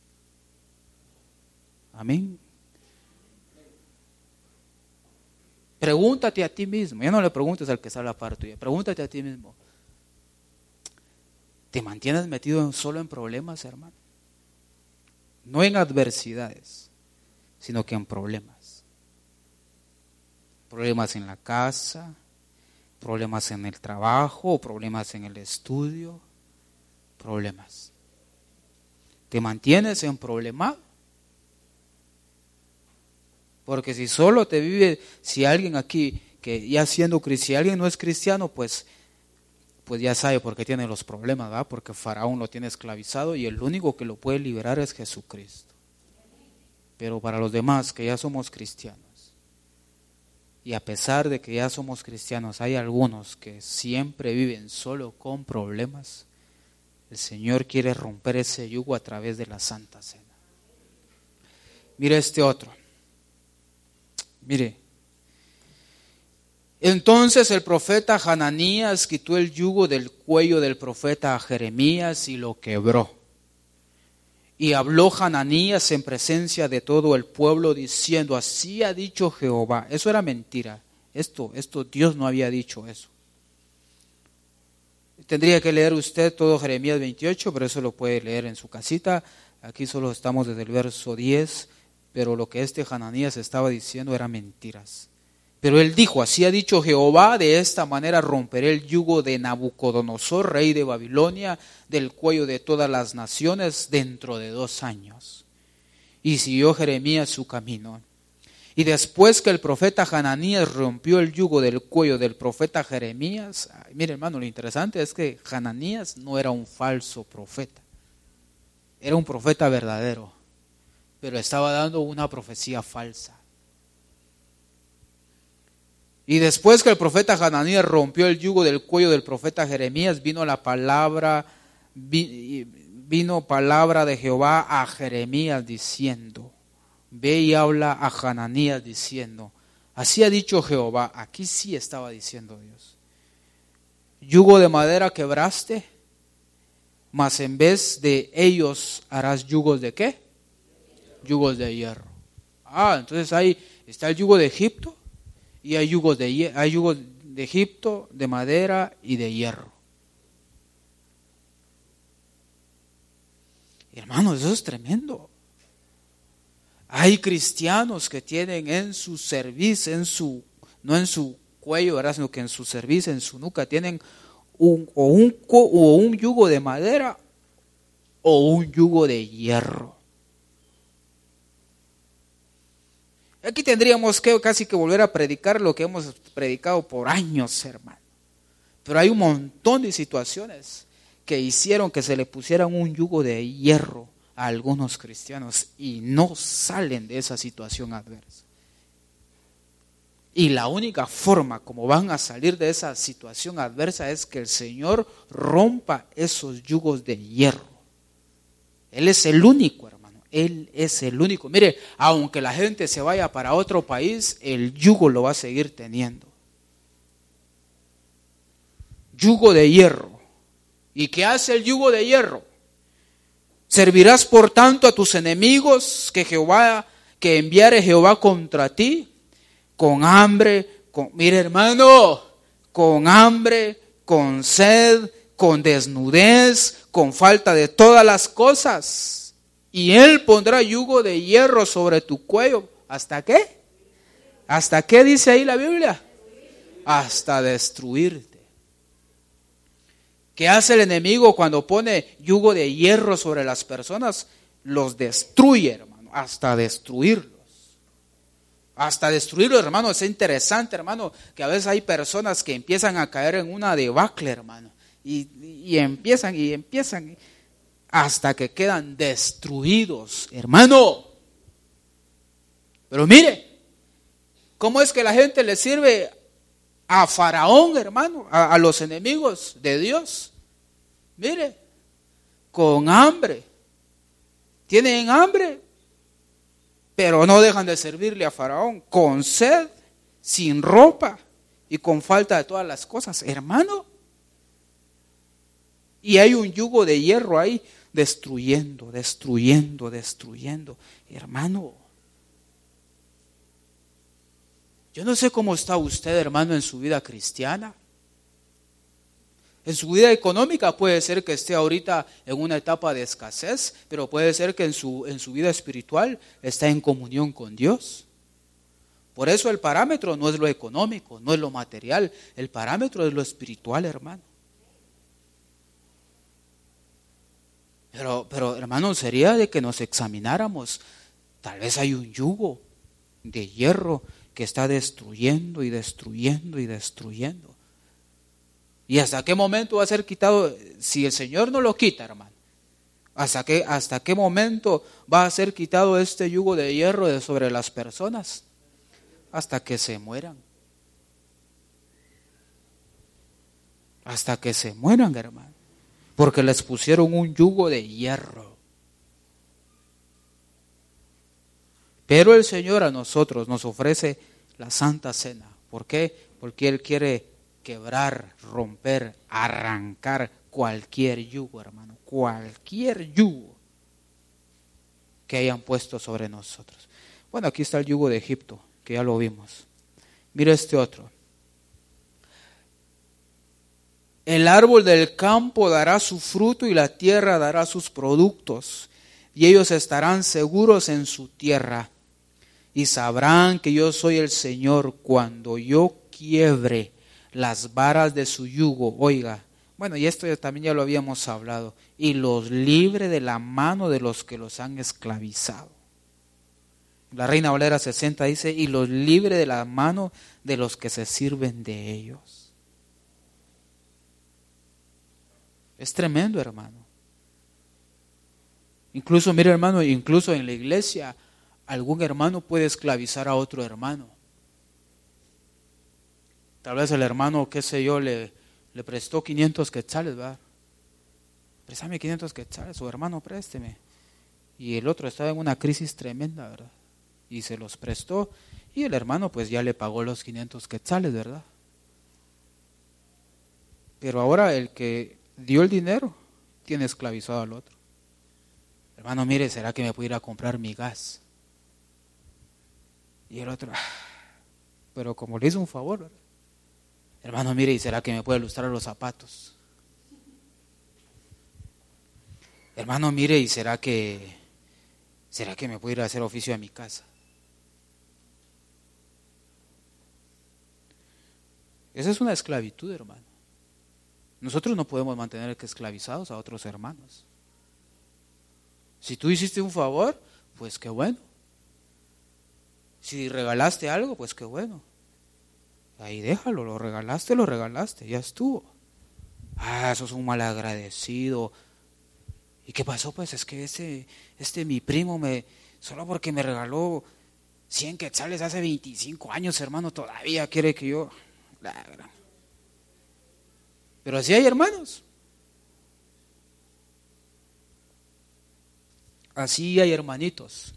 Amén. Pregúntate a ti mismo, ya no le preguntes al que está a la par tuya, pregúntate a ti mismo. Te mantienes metido solo en problemas, hermano. No en adversidades, sino que en problemas. Problemas en la casa, problemas en el trabajo, problemas en el estudio, problemas. ¿Te mantienes en problemado? Porque si solo te vive, si alguien aquí, que ya siendo cristiano, si alguien no es cristiano, pues ya sabe por qué tiene los problemas, ¿verdad? Porque Faraón lo tiene esclavizado y el único que lo puede liberar es Jesucristo. Pero para los demás que ya somos cristianos, y a pesar de que ya somos cristianos, hay algunos que siempre viven solo con problemas, el Señor quiere romper ese yugo a través de la Santa Cena. Mire este otro. Mire. Entonces el profeta Hananías quitó el yugo del cuello del profeta Jeremías y lo quebró. Y habló Hananías en presencia de todo el pueblo diciendo, así ha dicho Jehová. Eso era mentira. Esto Dios no había dicho eso. Tendría que leer usted todo Jeremías 28, pero eso lo puede leer en su casita. Aquí solo estamos desde el verso 10, pero lo que Hananías estaba diciendo era mentiras. Pero él dijo, así ha dicho Jehová, de esta manera romperé el yugo de Nabucodonosor, rey de Babilonia, del cuello de todas las naciones dentro de 2 años. Y siguió Jeremías su camino. Y después que el profeta Hananías rompió el yugo del cuello del profeta Jeremías, mire hermano, lo interesante es que Hananías no era un falso profeta, era un profeta verdadero, pero estaba dando una profecía falsa. Y después que el profeta Hananías rompió el yugo del cuello del profeta Jeremías, vino palabra de Jehová a Jeremías diciendo, ve y habla a Hananías diciendo, así ha dicho Jehová. Aquí sí estaba diciendo Dios. Yugo de madera quebraste, mas en vez de ellos harás yugos de ¿qué? Yugos de hierro. Entonces ahí está el yugo de Egipto. Y hay yugos de Egipto, de madera y de hierro. Hermanos, eso es tremendo. Hay cristianos que tienen en su cerviz, no en su cuello, ¿verdad? Sino que en su cerviz, en su nuca, tienen un yugo de madera o un yugo de hierro. Aquí tendríamos que casi que volver a predicar lo que hemos predicado por años, hermano. Pero hay un montón de situaciones que hicieron que se le pusieran un yugo de hierro a algunos cristianos y no salen de esa situación adversa. Y la única forma como van a salir de esa situación adversa es que el Señor rompa esos yugos de hierro. Él es el único, hermano. Él es el único. Mire, aunque la gente se vaya para otro país, el yugo lo va a seguir teniendo. Yugo de hierro. ¿Y qué hace el yugo de hierro? Servirás por tanto a tus enemigos que enviare Jehová contra ti, con hambre, mire hermano, con hambre, con sed, con desnudez, con falta de todas las cosas. Y él pondrá yugo de hierro sobre tu cuello. ¿Hasta qué? ¿Hasta qué dice ahí la Biblia? Hasta destruirte. ¿Qué hace el enemigo cuando pone yugo de hierro sobre las personas? Los destruye, hermano, hasta destruirlos. Hasta destruirlos, hermano. Es interesante, hermano, que a veces hay personas que empiezan a caer en una debacle, hermano. Y empiezan hasta que quedan destruidos, hermano. Pero mire, ¿cómo es que la gente le sirve a Faraón, hermano? A los enemigos de Dios. Mire, con hambre. Tienen hambre, pero no dejan de servirle a Faraón. Con sed, sin ropa y con falta de todas las cosas, hermano. Y hay un yugo de hierro ahí destruyendo. Hermano, yo no sé cómo está usted, hermano, en su vida cristiana. En su vida económica puede ser que esté ahorita en una etapa de escasez, pero puede ser que en su vida espiritual está en comunión con Dios. Por eso el parámetro no es lo económico, no es lo material, el parámetro es lo espiritual, hermano. Pero hermano, sería de que nos examináramos. Tal vez hay un yugo de hierro que está destruyendo y destruyendo y destruyendo. ¿Y hasta qué momento va a ser quitado? Si el Señor no lo quita, hermano, ¿hasta qué momento va a ser quitado este yugo de hierro de sobre las personas? Hasta que se mueran. Hasta que se mueran, hermano. Porque les pusieron un yugo de hierro. Pero el Señor a nosotros nos ofrece la Santa Cena. ¿Por qué? Porque Él quiere quebrar, romper, arrancar cualquier yugo, hermano. Cualquier yugo que hayan puesto sobre nosotros. Bueno, aquí está el yugo de Egipto, que ya lo vimos. Mira este otro. El árbol del campo dará su fruto y la tierra dará sus productos, y ellos estarán seguros en su tierra, y sabrán que yo soy el Señor cuando yo quiebre las varas de su yugo. Oiga, bueno, y esto también ya lo habíamos hablado, y los libre de la mano de los que los han esclavizado. La Reina Valera 60 dice, y los libre de la mano de los que se sirven de ellos. Es tremendo, hermano. Incluso, mire, hermano, incluso en la iglesia, algún hermano puede esclavizar a otro hermano. Tal vez el hermano, qué sé yo, le prestó 500 quetzales, ¿verdad? Préstame 500 quetzales, su hermano, présteme. Y el otro estaba en una crisis tremenda, ¿verdad? Y se los prestó, y el hermano pues ya le pagó los 500 quetzales, ¿verdad? Pero ahora el que dio el dinero tiene esclavizado al otro. Hermano, mire, ¿será que me puedo ir a comprar mi gas? Y el otro, pero como le hizo un favor, ¿verdad? Hermano, mire, ¿y será que me puede lustrar los zapatos? Hermano, mire, ¿y será que me puedo ir a hacer oficio a mi casa? Esa es una esclavitud, hermano. Nosotros no podemos mantener esclavizados a otros hermanos. Si tú hiciste un favor, pues qué bueno. Si regalaste algo, pues qué bueno. Ahí déjalo, lo regalaste, ya estuvo. Eso es un malagradecido. ¿Y qué pasó? Pues es que mi primo solo porque me regaló 100 quetzales hace 25 años, hermano, todavía quiere que yo... Pero así hay hermanos. Así hay hermanitos.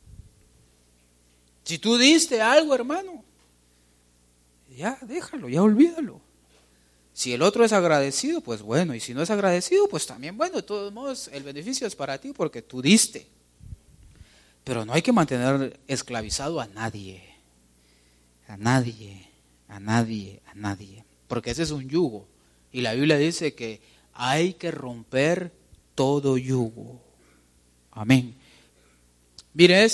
Si tú diste algo, hermano, ya déjalo, ya olvídalo. Si el otro es agradecido, pues bueno, y si no es agradecido, pues también bueno, de todos modos el beneficio es para ti porque tú diste. Pero no hay que mantener esclavizado a nadie, a nadie, a nadie, a nadie, porque ese es un yugo. Y la Biblia dice que hay que romper todo yugo. Amén. Mire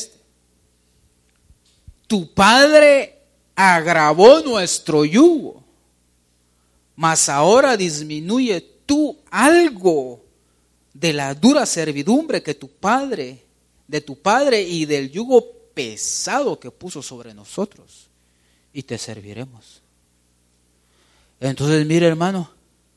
tu Padre agravó nuestro yugo, mas ahora disminuye tú algo de la dura servidumbre de tu Padre y del yugo pesado que puso sobre nosotros, y te serviremos. Entonces, mire, hermano,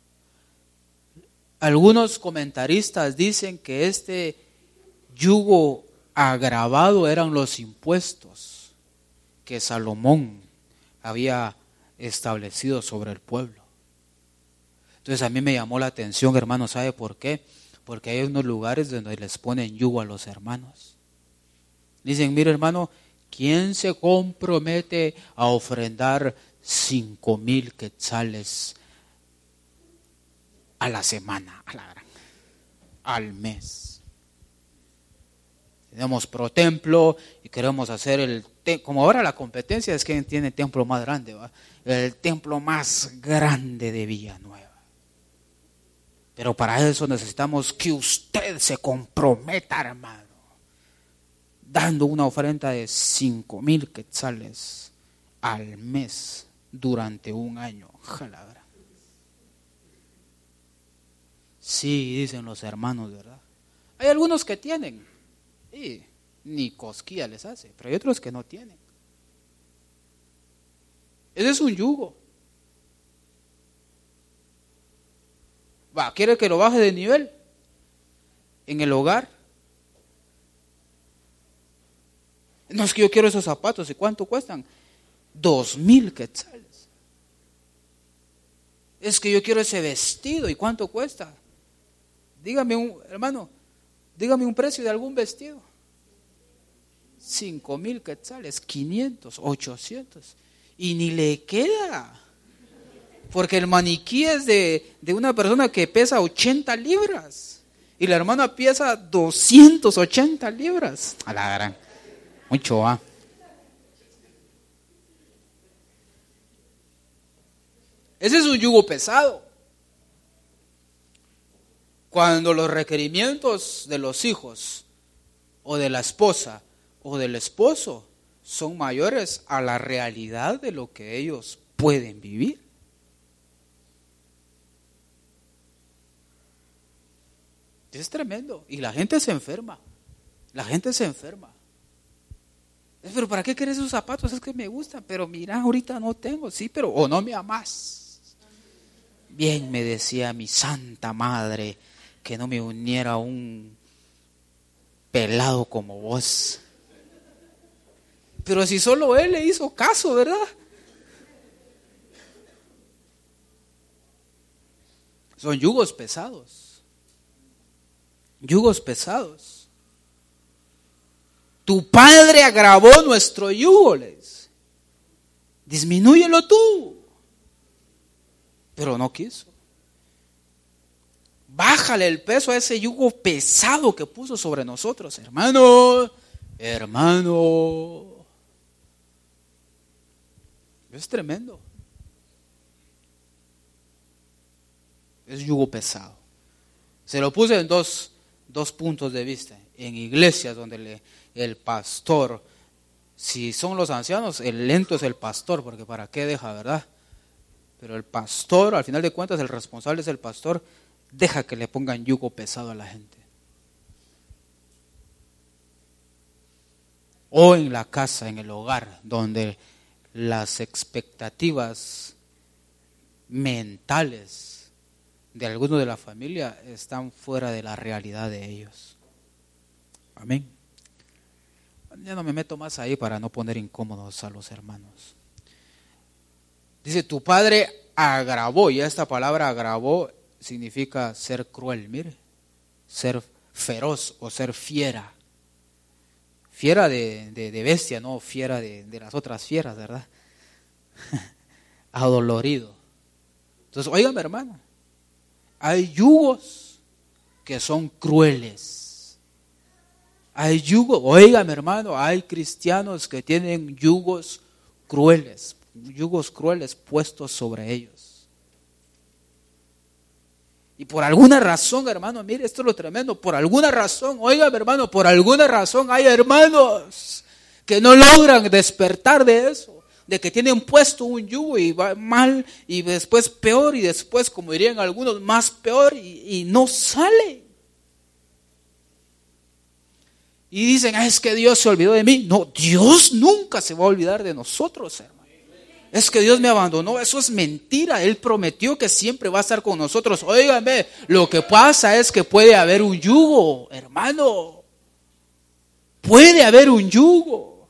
algunos comentaristas dicen que este yugo agravado eran los impuestos que Salomón había establecido sobre el pueblo. Entonces a mí me llamó la atención, hermano, ¿sabe por qué? Porque hay unos lugares donde les ponen yugo a los hermanos. Dicen, mire, hermano, ¿quién se compromete a ofrendar 5,000 quetzales a la semana, al mes? Tenemos pro templo y queremos hacer como ahora la competencia es quien tiene el templo más grande, ¿va? El templo más grande de Villanueva. Pero para eso necesitamos que usted se comprometa, hermano, dando una ofrenda de 5,000 quetzales al mes durante un año. Jalabra. Sí, dicen los hermanos, ¿verdad? Hay algunos que tienen, y ni cosquilla les hace, pero hay otros que no tienen. Ese es un yugo. ¿Quiere que lo baje de nivel? En el hogar. No, es que yo quiero esos zapatos. ¿Y cuánto cuestan? 2,000 quetzales. Es que yo quiero ese vestido. ¿Y cuánto cuesta? Dígame, hermano, dígame un precio de algún vestido. 5,000 quetzales, 500, 800. Y ni le queda. Porque el maniquí es de una persona que pesa 80 libras. Y la hermana pesa 280 libras. A la gran. Mucho, ¿ah? Ese es un yugo pesado. Cuando los requerimientos de los hijos, o de la esposa, o del esposo, son mayores a la realidad de lo que ellos pueden vivir. Es tremendo. Y la gente se enferma. La gente se enferma. Pero ¿para qué quieres esos zapatos? Es que me gustan, pero mira, ahorita no tengo. Sí, pero o no me amás. Bien me decía mi santa madre que no me uniera a un pelado como vos. Pero si solo él le hizo caso, ¿verdad? Son yugos pesados. Yugos pesados. Tu padre agravó nuestro yugo, les. Disminúyelo tú. Pero no quiso. Bájale el peso a ese yugo pesado que puso sobre nosotros, hermano. Hermano. Es tremendo. Es yugo pesado. Se lo puse en dos puntos de vista. En iglesias donde el pastor, si son los ancianos, el lento es el pastor, porque para qué deja, ¿verdad? Pero el pastor, al final de cuentas, el responsable es el pastor, deja que le pongan yugo pesado a la gente. O en la casa, en el hogar, donde las expectativas mentales de algunos de la familia están fuera de la realidad de ellos. Amén. Ya no me meto más ahí para no poner incómodos a los hermanos. Dice, tu padre agravó, y esta palabra agravó significa ser cruel, mire, ser feroz o ser fiera. Fiera de bestia, no fiera de las otras fieras, ¿verdad? Adolorido. Entonces, óigame, hermano, hay yugos que son crueles. Hay yugos, óigame, hermano, hay cristianos que tienen yugos crueles puestos sobre ellos. Y por alguna razón, hermano, mire, esto es lo tremendo, por alguna razón, óigame, hermano, por alguna razón hay hermanos que no logran despertar de eso, de que tienen puesto un yugo y va mal, y después peor, y después, como dirían algunos, más peor, y no sale. Y dicen, es que Dios se olvidó de mí. No, Dios nunca se va a olvidar de nosotros, hermano. Es que Dios me abandonó, eso es mentira. Él prometió que siempre va a estar con nosotros. Óigame, lo que pasa es que puede haber un yugo, hermano. Puede haber un yugo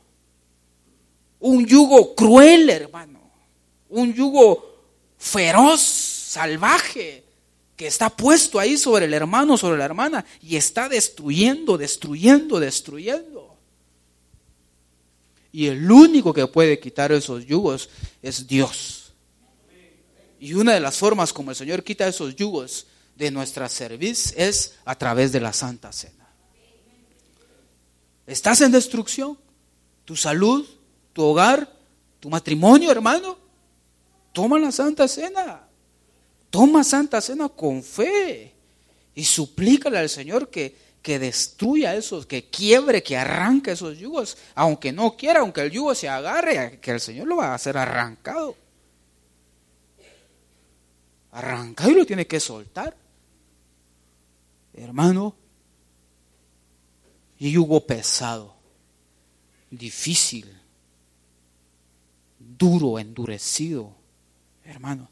cruel, hermano. Un yugo feroz, salvaje, que está puesto ahí sobre el hermano, sobre la hermana, y está destruyendo. Y el único que puede quitar esos yugos es Dios. Y una de las formas como el Señor quita esos yugos de nuestra cerviz es a través de la Santa Cena. ¿Estás en destrucción? ¿Tu salud, tu hogar, tu matrimonio, hermano? Toma la Santa Cena. toma Santa Cena con fe y suplícale al Señor que destruya esos, que quiebre, que arranque esos yugos, aunque no quiera, aunque el yugo se agarre, que el Señor lo va a hacer arrancado. Arrancado y lo tiene que soltar. Hermano, y yugo pesado, difícil, duro, endurecido, hermano.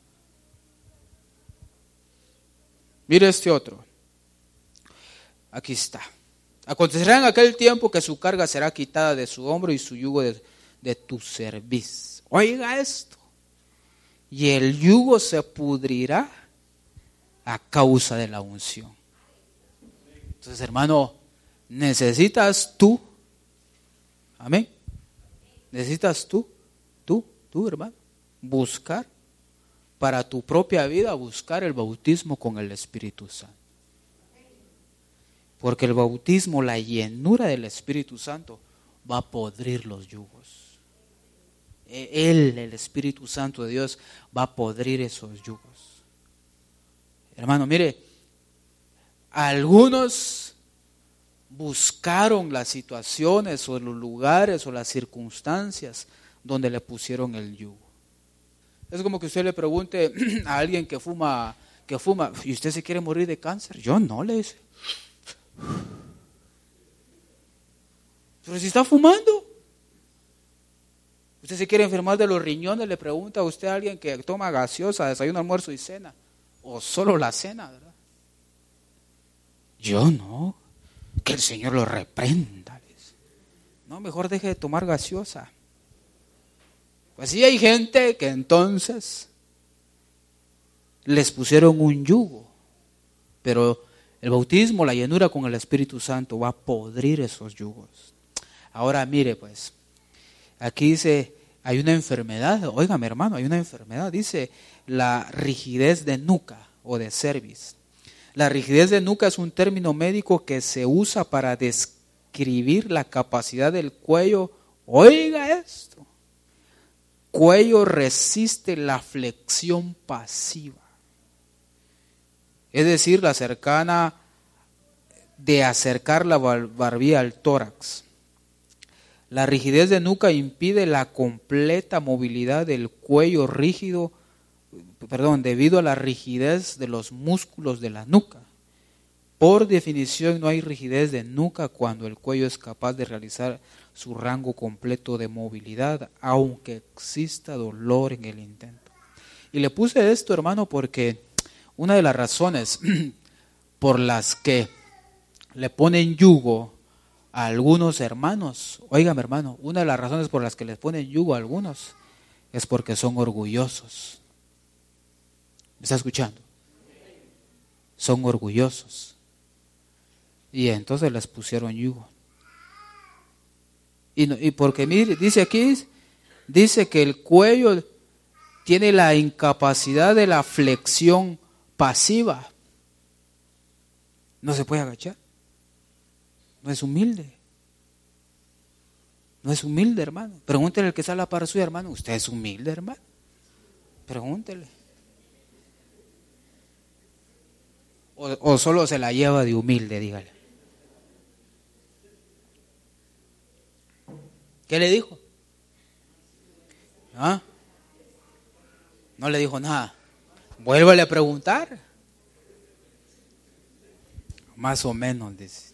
Mire este otro. Aquí está. Acontecerá en aquel tiempo que su carga será quitada de su hombro y su yugo de tu cerviz. Oiga esto. Y el yugo se pudrirá a causa de la unción. Entonces, hermano, necesitas tú, amén, necesitas tú, hermano, buscar para tu propia vida, buscar el bautismo con el Espíritu Santo. Porque el bautismo, la llenura del Espíritu Santo, va a podrir los yugos. Él, el Espíritu Santo de Dios, va a podrir esos yugos. Hermano, mire, algunos buscaron las situaciones o los lugares o las circunstancias donde le pusieron el yugo. Es como que usted le pregunte a alguien que fuma, ¿y usted se quiere morir de cáncer? Yo no, le dice. Pero si está fumando. ¿Usted se quiere enfermar de los riñones? Le pregunta a usted a alguien que toma gaseosa, desayuno, almuerzo y cena. O solo la cena, ¿verdad? Yo no. Que el Señor lo reprenda. No, mejor deje de tomar gaseosa. Pues sí, hay gente que entonces les pusieron un yugo, pero el bautismo, la llenura con el Espíritu Santo va a podrir esos yugos. Ahora mire pues, aquí dice, hay una enfermedad, óigame hermano, hay una enfermedad, dice la rigidez de nuca o de cerviz. La rigidez de nuca es un término médico que se usa para describir la capacidad del cuello, oiga esto, cuello resiste la flexión pasiva. Es decir, la cercana de acercar la barbilla al tórax. La rigidez de nuca impide la completa movilidad del cuello rígido, debido a la rigidez de los músculos de la nuca. Por definición, no hay rigidez de nuca cuando el cuello es capaz de realizar su rango completo de movilidad, aunque exista dolor en el intento. Y le puse esto, hermano, porque una de las razones por las que le ponen yugo a algunos hermanos, óigame hermano, una de las razones por las que les ponen yugo a algunos es porque son orgullosos. ¿Me está escuchando? Son orgullosos. Y entonces les pusieron yugo. Y porque mire, dice aquí, dice que el cuello tiene la incapacidad de la flexión pasiva. No se puede agachar. No es humilde. No es humilde, hermano. Pregúntele al que está a la par suya, hermano. ¿Usted es humilde, hermano? Pregúntele. O solo se la lleva de humilde, dígale. ¿Qué le dijo? ¿Ah? No le dijo nada. Vuélvale a preguntar. Más o menos, dice.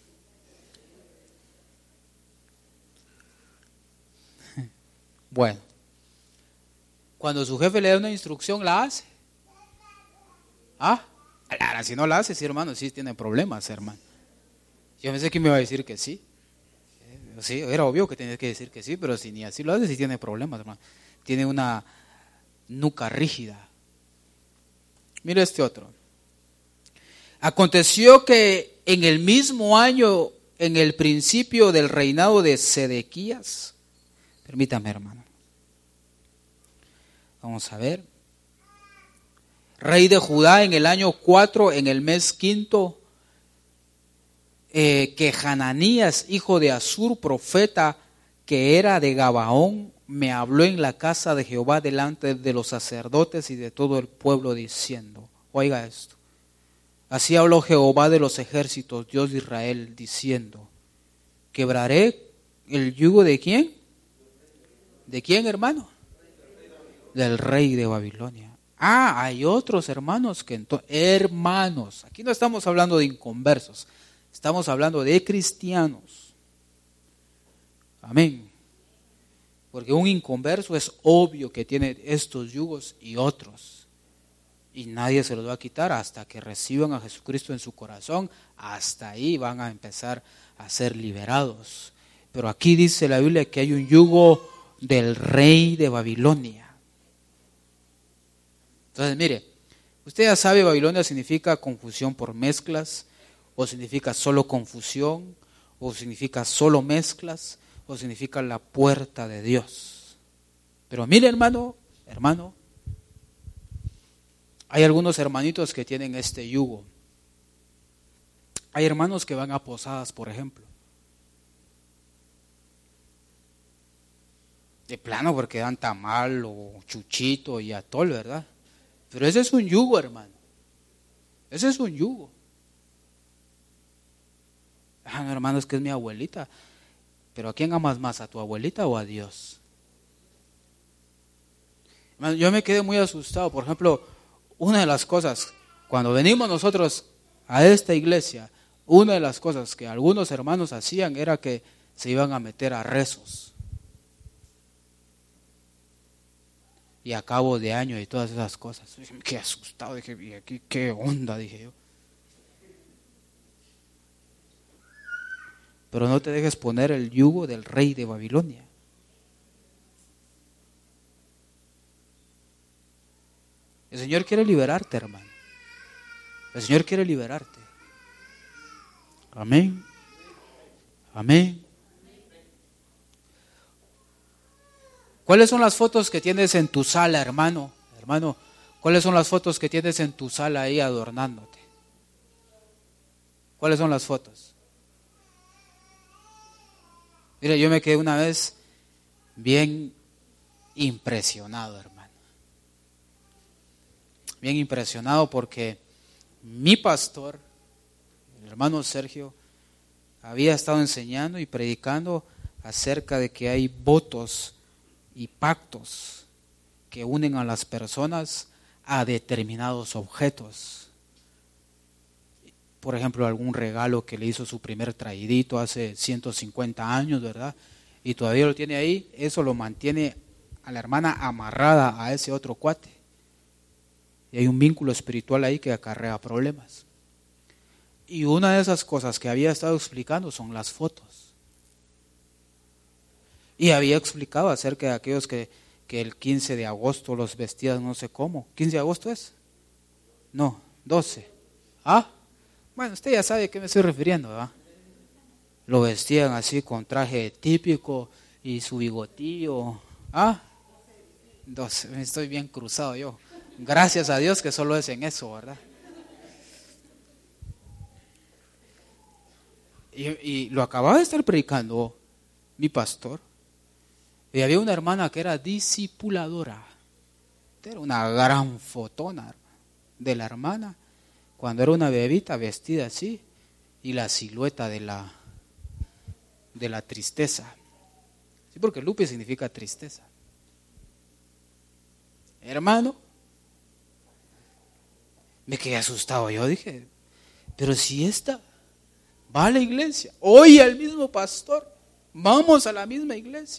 Bueno, cuando su jefe le da una instrucción, ¿la hace? ¿Ah? Claro, si no la hace, sí, hermano, sí tiene problemas, hermano. Yo pensé que me iba a decir que sí. Sí, era obvio que tenía que decir que sí, pero si ni así lo hace, sí tiene problemas, hermano. Tiene una nuca rígida. Mira este otro. Aconteció que en el mismo año, en el principio del reinado de Sedequías, permítame, hermano. Vamos a ver. Rey de Judá, en el año 4, en el mes quinto, que Hananías, hijo de Asur, profeta, que era de Gabaón, me habló en la casa de Jehová delante de los sacerdotes y de todo el pueblo diciendo, Oiga esto. Así habló Jehová de los ejércitos, Dios de Israel, diciendo, quebraré el yugo ¿de quién? ¿De quién, hermano? Del rey de Babilonia. Hay otros hermanos hermanos, aquí no estamos hablando de inconversos, estamos hablando de cristianos. Amén. Porque un inconverso es obvio que tiene estos yugos y otros. Y nadie se los va a quitar hasta que reciban a Jesucristo en su corazón. Hasta ahí van a empezar a ser liberados. Pero aquí dice la Biblia que hay un yugo del rey de Babilonia. Entonces, mire, usted ya sabe, Babilonia significa confusión por mezclas, o significa solo confusión, o significa solo mezclas, o significa la puerta de Dios. Pero mire, hermano, hay algunos hermanitos que tienen este yugo. Hay hermanos que van a posadas, por ejemplo. De plano porque dan tamal o chuchito y atol, ¿verdad? Pero ese es un yugo, hermano. Ese es un yugo. No, hermano, es que es mi abuelita. Pero ¿a quién amas más? ¿A tu abuelita o a Dios? Hermano, yo me quedé muy asustado. Por ejemplo, una de las cosas, cuando venimos nosotros a esta iglesia, una de las cosas que algunos hermanos hacían era que se iban a meter a rezos. Y a cabo de año y todas esas cosas. Me quedé asustado, dije, ¿y aquí qué onda? Dije yo. Pero no te dejes poner el yugo del rey de Babilonia. El Señor quiere liberarte, hermano. El Señor quiere liberarte. Amén. Amén. ¿Cuáles son las fotos que tienes en tu sala, hermano? Hermano, ¿cuáles son las fotos que tienes en tu sala ahí adornándote? ¿Cuáles son las fotos? Mire, yo me quedé una vez bien impresionado, hermano. Bien impresionado porque mi pastor, el hermano Sergio, había estado enseñando y predicando acerca de que hay votos y pactos que unen a las personas a determinados objetos. Por ejemplo, algún regalo que le hizo su primer traidito hace 150 años, ¿verdad? Y todavía lo tiene ahí, eso lo mantiene a la hermana amarrada a ese otro cuate. Y hay un vínculo espiritual ahí que acarrea problemas. Y una de esas cosas que había estado explicando son las fotos. Y había explicado acerca de aquellos que el 15 de agosto los vestían no sé cómo. ¿15 de agosto es? No, 12. Bueno, usted ya sabe a qué me estoy refiriendo, ¿verdad? Lo vestían así con traje típico y su bigotillo. 12, estoy bien cruzado yo. Gracias a Dios que solo es en eso, ¿verdad? Y lo acababa de estar predicando mi pastor. Y había una hermana que era discipuladora. Era una gran fotona de la hermana. Cuando era una bebita vestida así. Y la silueta de la tristeza. Sí, porque Lupe significa tristeza. Hermano, me quedé asustado. Yo dije, pero si esta va a la iglesia, oye al mismo pastor, vamos a la misma iglesia.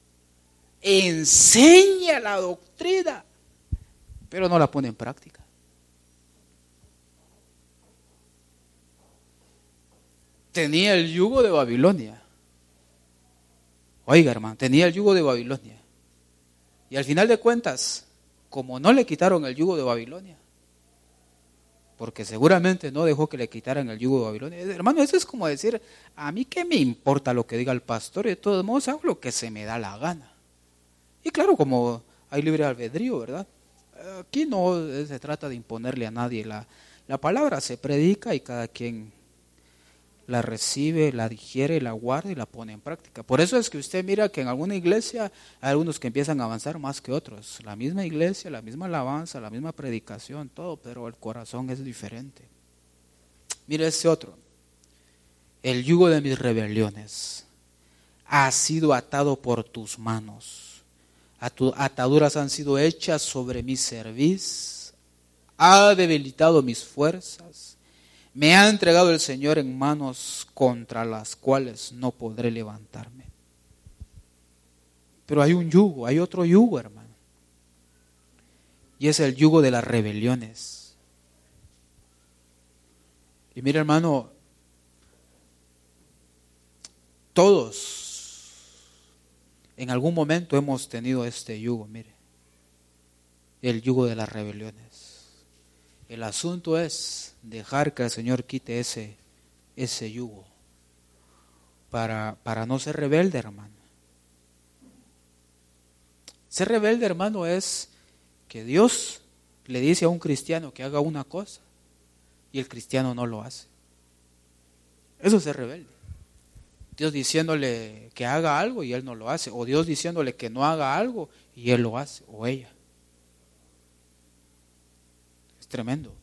Enseña la doctrina, pero no la pone en práctica. Tenía el yugo de Babilonia. Oiga, hermano, tenía el yugo de Babilonia. Y al final de cuentas, como no le quitaron el yugo de Babilonia, porque seguramente no dejó que le quitaran el yugo de Babilonia. Hermano, eso es como decir, a mí qué me importa lo que diga el pastor, y de todos modos hago lo que se me da la gana. Y claro, como hay libre albedrío, ¿verdad? Aquí no se trata de imponerle a nadie. La palabra se predica y cada quien la recibe, la digiere, la guarda y la pone en práctica. Por eso es que usted mira que en alguna iglesia hay algunos que empiezan a avanzar más que otros. La misma iglesia, la misma alabanza, la misma predicación, todo, pero el corazón es diferente. Mire este otro. El yugo de mis rebeliones ha sido atado por tus manos. Ataduras han sido hechas sobre mi cerviz. Ha debilitado mis fuerzas. Me ha entregado el Señor en manos contra las cuales no podré levantarme. Pero hay un yugo, hay otro yugo, hermano. Y es el yugo de las rebeliones. Y mira, hermano, todos en algún momento hemos tenido este yugo, mire. El yugo de las rebeliones. El asunto es dejar que el Señor quite ese yugo para no ser rebelde, hermano. Ser rebelde, hermano, es que Dios le dice a un cristiano que haga una cosa y el cristiano no lo hace. Eso es ser rebelde. Dios diciéndole que haga algo y él no lo hace, o Dios diciéndole que no haga algo y él lo hace, o ella. Tremendo.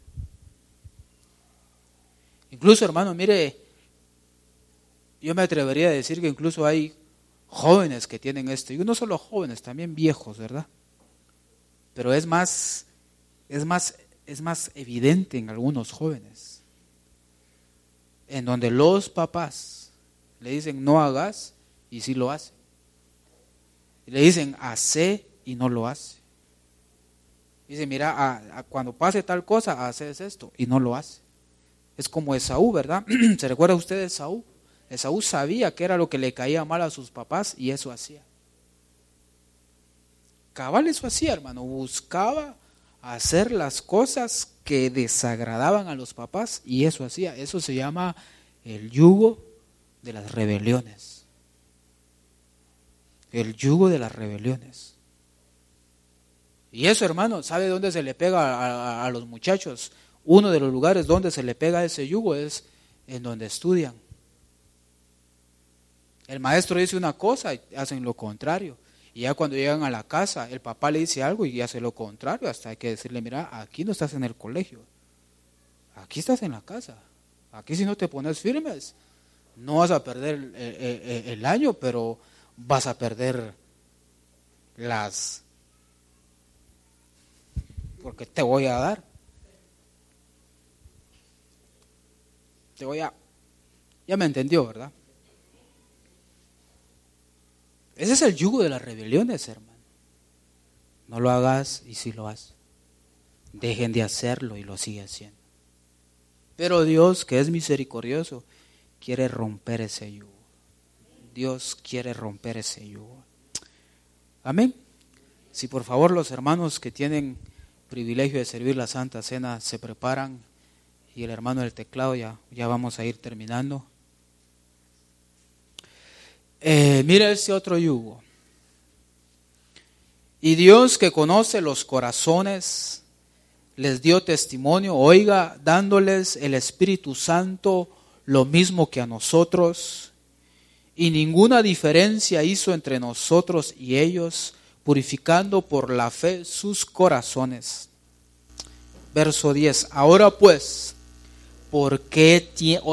Incluso, hermano, mire, yo me atrevería a decir que incluso hay jóvenes que tienen esto, y no solo jóvenes, también viejos, ¿verdad? Pero es más evidente en algunos jóvenes, en donde los papás le dicen no hagas y sí lo hace. Le dicen hace y no lo hace. Dice, mira, cuando pase tal cosa, haces esto, y no lo hace. Es como Esaú, ¿verdad? ¿Se recuerda usted de Esaú? Esaú sabía que era lo que le caía mal a sus papás y eso hacía. Cabal eso hacía, hermano. Buscaba hacer las cosas que desagradaban a los papás y eso hacía. Eso se llama el yugo de las rebeliones. El yugo de las rebeliones. Y eso, hermano, ¿sabe dónde se le pega a los muchachos? Uno de los lugares donde se le pega ese yugo es en donde estudian. El maestro dice una cosa y hacen lo contrario. Y ya cuando llegan a la casa, el papá le dice algo y hace lo contrario. Hasta hay que decirle, mira, aquí no estás en el colegio. Aquí estás en la casa. Aquí si no te pones firmes, no vas a perder el año, pero vas a perder porque te voy a dar. Ya me entendió, ¿verdad? Ese es el yugo de las rebeliones, hermano. No lo hagas y sí lo haces. Dejen de hacerlo y lo sigue haciendo. Pero Dios, que es misericordioso, quiere romper ese yugo. Dios quiere romper ese yugo. Amén. Si por favor los hermanos que tienen privilegio de servir la Santa Cena se preparan, y el hermano del teclado ya vamos a ir terminando. Mira ese otro yugo. Y Dios, que conoce los corazones, les dio testimonio, oiga, dándoles el Espíritu Santo lo mismo que a nosotros, y ninguna diferencia hizo entre nosotros y ellos, purificando por la fe sus corazones. Verso 10. Ahora pues, ¿por qué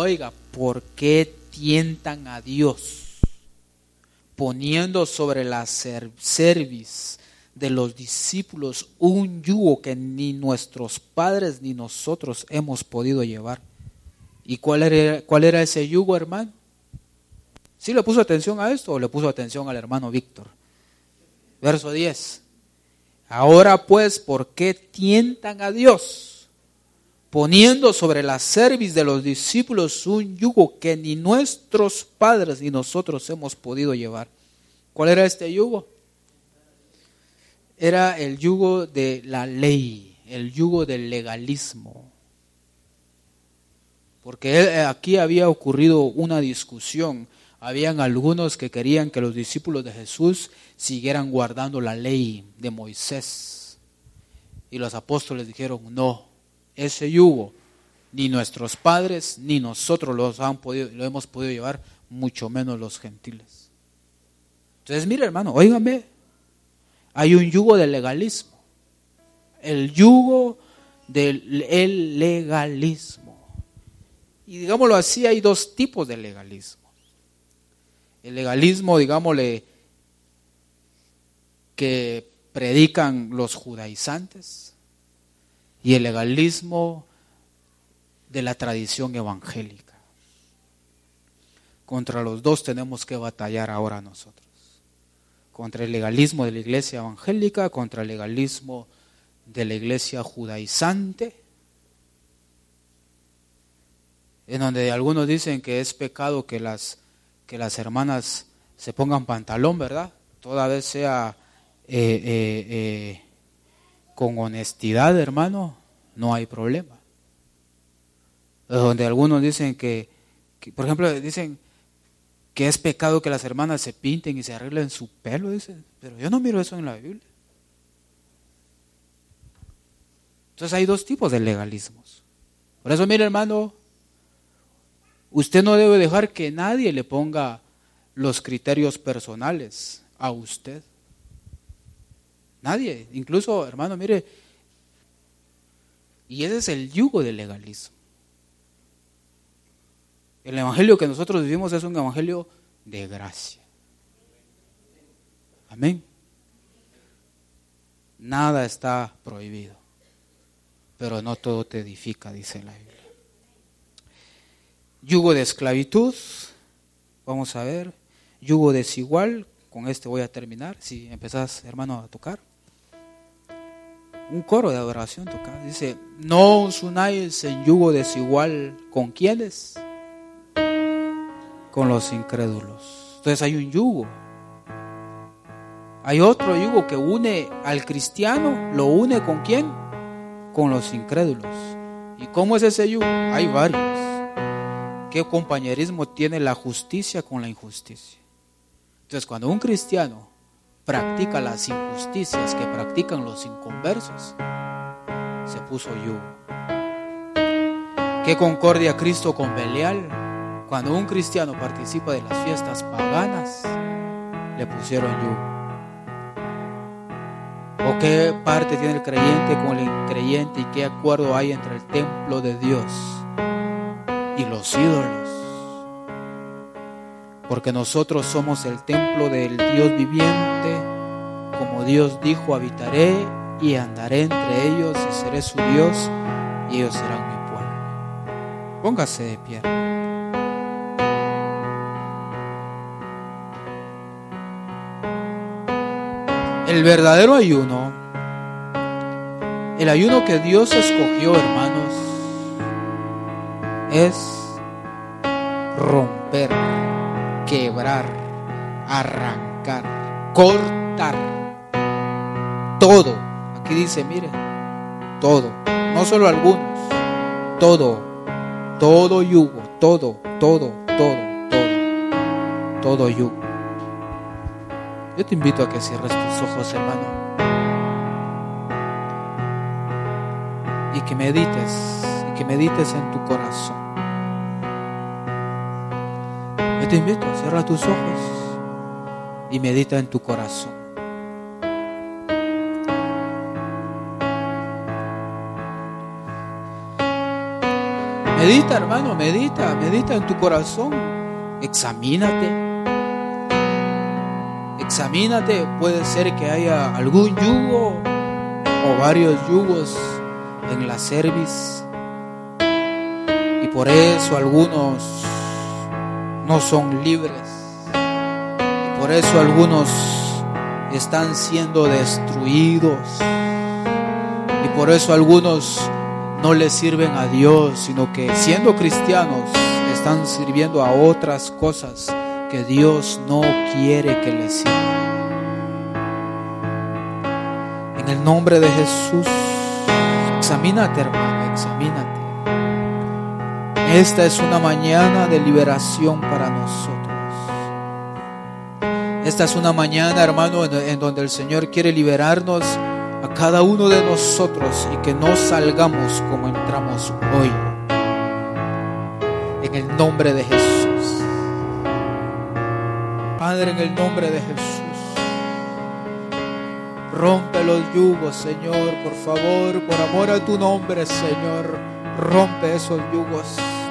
tientan a Dios, poniendo sobre la cerviz de los discípulos un yugo que ni nuestros padres ni nosotros hemos podido llevar? ¿Y cuál era ese yugo, hermano? ¿Sí le puso atención a esto o le puso atención al hermano Víctor? Verso 10. Ahora pues, ¿por qué tientan a Dios, poniendo sobre la cerviz de los discípulos un yugo que ni nuestros padres ni nosotros hemos podido llevar? ¿Cuál era este yugo? Era el yugo de la ley, el yugo del legalismo. Porque aquí había ocurrido una discusión. Habían algunos que querían que los discípulos de Jesús siguieran guardando la ley de Moisés. Y los apóstoles dijeron, no, ese yugo Ni nuestros padres, ni nosotros lo hemos podido llevar, mucho menos los gentiles. Entonces, mire, hermano, óigame, hay un yugo del legalismo. El yugo del legalismo. Y digámoslo así, hay dos tipos de legalismo. El legalismo, digámosle, que predican los judaizantes, y el legalismo de la tradición evangélica. Contra los dos tenemos que batallar ahora nosotros. Contra el legalismo de la iglesia evangélica, contra el legalismo de la iglesia judaizante, en donde algunos dicen que es pecado que las hermanas se pongan pantalón, ¿verdad? Toda vez sea con honestidad, hermano, no hay problema. Donde algunos dicen que, por ejemplo, dicen que es pecado que las hermanas se pinten y se arreglen su pelo, dicen, pero yo no miro eso en la Biblia. Entonces hay dos tipos de legalismos. Por eso, mire, hermano, usted no debe dejar que nadie le ponga los criterios personales a usted. Nadie, incluso, hermano, mire, y ese es el yugo del legalismo. El evangelio que nosotros vivimos es un evangelio de gracia. Amén. Nada está prohibido, pero no todo te edifica, dice la Biblia. Yugo de esclavitud, vamos a ver. Yugo desigual, con este voy a terminar. Si empezás, hermano, a tocar. Un coro de adoración tocar. Dice, no os unáis en yugo desigual. ¿Con quiénes? Con los incrédulos. Entonces hay un yugo. Hay otro yugo que une al cristiano. ¿Lo une con quién? Con los incrédulos. ¿Y cómo es ese yugo? Hay varios. ¿Qué compañerismo tiene la justicia con la injusticia? Entonces, cuando un cristiano practica las injusticias que practican los inconversos, se puso yugo. ¿Qué concordia Cristo con Belial? Cuando un cristiano participa de las fiestas paganas, le pusieron yugo. ¿O qué parte tiene el creyente con el increyente y qué acuerdo hay entre el templo de Dios y los ídolos? Porque nosotros somos el templo del Dios viviente, como Dios dijo, habitaré y andaré entre ellos y seré su Dios y ellos serán mi pueblo. Póngase de pie. El verdadero ayuno, el ayuno que Dios escogió, hermanos, es romper, quebrar, arrancar, cortar todo. Aquí dice, mire, todo, no solo algunos, todo yugo, todo yugo. Yo te invito a que cierres tus ojos, hermano, y que medites en tu corazón. Yo te invito, cierra tus ojos y medita en tu corazón. Medita, hermano, medita en tu corazón. Examínate, puede ser que haya algún yugo o varios yugos en la cerviz y por eso algunos no son libres y por eso algunos están siendo destruidos y por eso algunos no le sirven a Dios, sino que siendo cristianos están sirviendo a otras cosas que Dios no quiere que le sirvan. En el nombre de Jesús, examínate, hermano, examínate. Esta es una mañana de liberación para nosotros. Esta es una mañana, hermano, en donde el Señor quiere liberarnos a cada uno de nosotros y que no salgamos como entramos hoy. en el nombre de Jesús. Padre, en el nombre de Jesús, rompe los yugos, Señor, por favor, por amor a tu nombre, Señor, rompe esos yugos.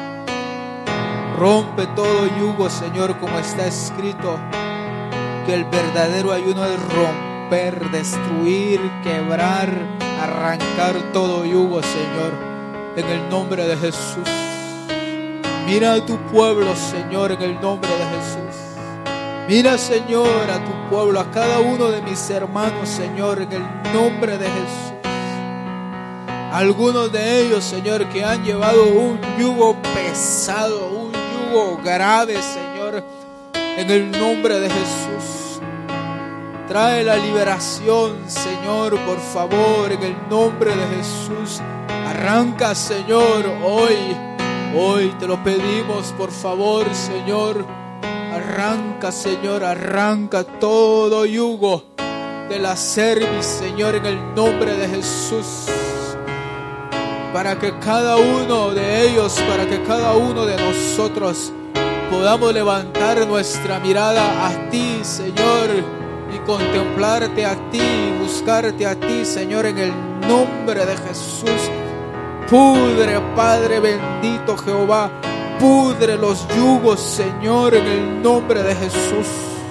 Rompe todo yugo, Señor, como está escrito, que el verdadero ayuno es romper, destruir, quebrar, arrancar todo yugo, Señor, en el nombre de Jesús. Mira a tu pueblo, Señor, en el nombre de Jesús. Mira, Señor, a tu pueblo, a cada uno de mis hermanos, Señor, en el nombre de Jesús. Algunos de ellos, Señor, que han llevado un yugo pesado, un yugo grave, Señor, en el nombre de Jesús. Trae la liberación, Señor, por favor, en el nombre de Jesús. Arranca, Señor, hoy te lo pedimos, por favor, Señor. Arranca, Señor, arranca todo yugo de la cerviz, Señor, en el nombre de Jesús. Para que cada uno de ellos, para que cada uno de nosotros podamos levantar nuestra mirada a ti, Señor, y contemplarte a ti, buscarte a ti, Señor, en el nombre de Jesús. Pudre, Padre bendito Jehová, pudre los yugos, Señor, en el nombre de Jesús.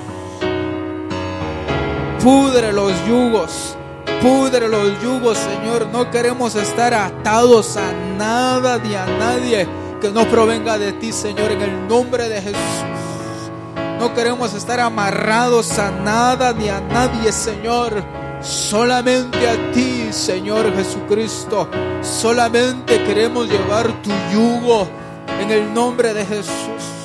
Pudre los yugos, Señor. No queremos estar atados a nada ni a nadie que no provenga de ti, Señor, en el nombre de Jesús. No queremos estar amarrados a nada ni a nadie, Señor. Solamente a ti, Señor Jesucristo. Solamente queremos llevar tu yugo en el nombre de Jesús.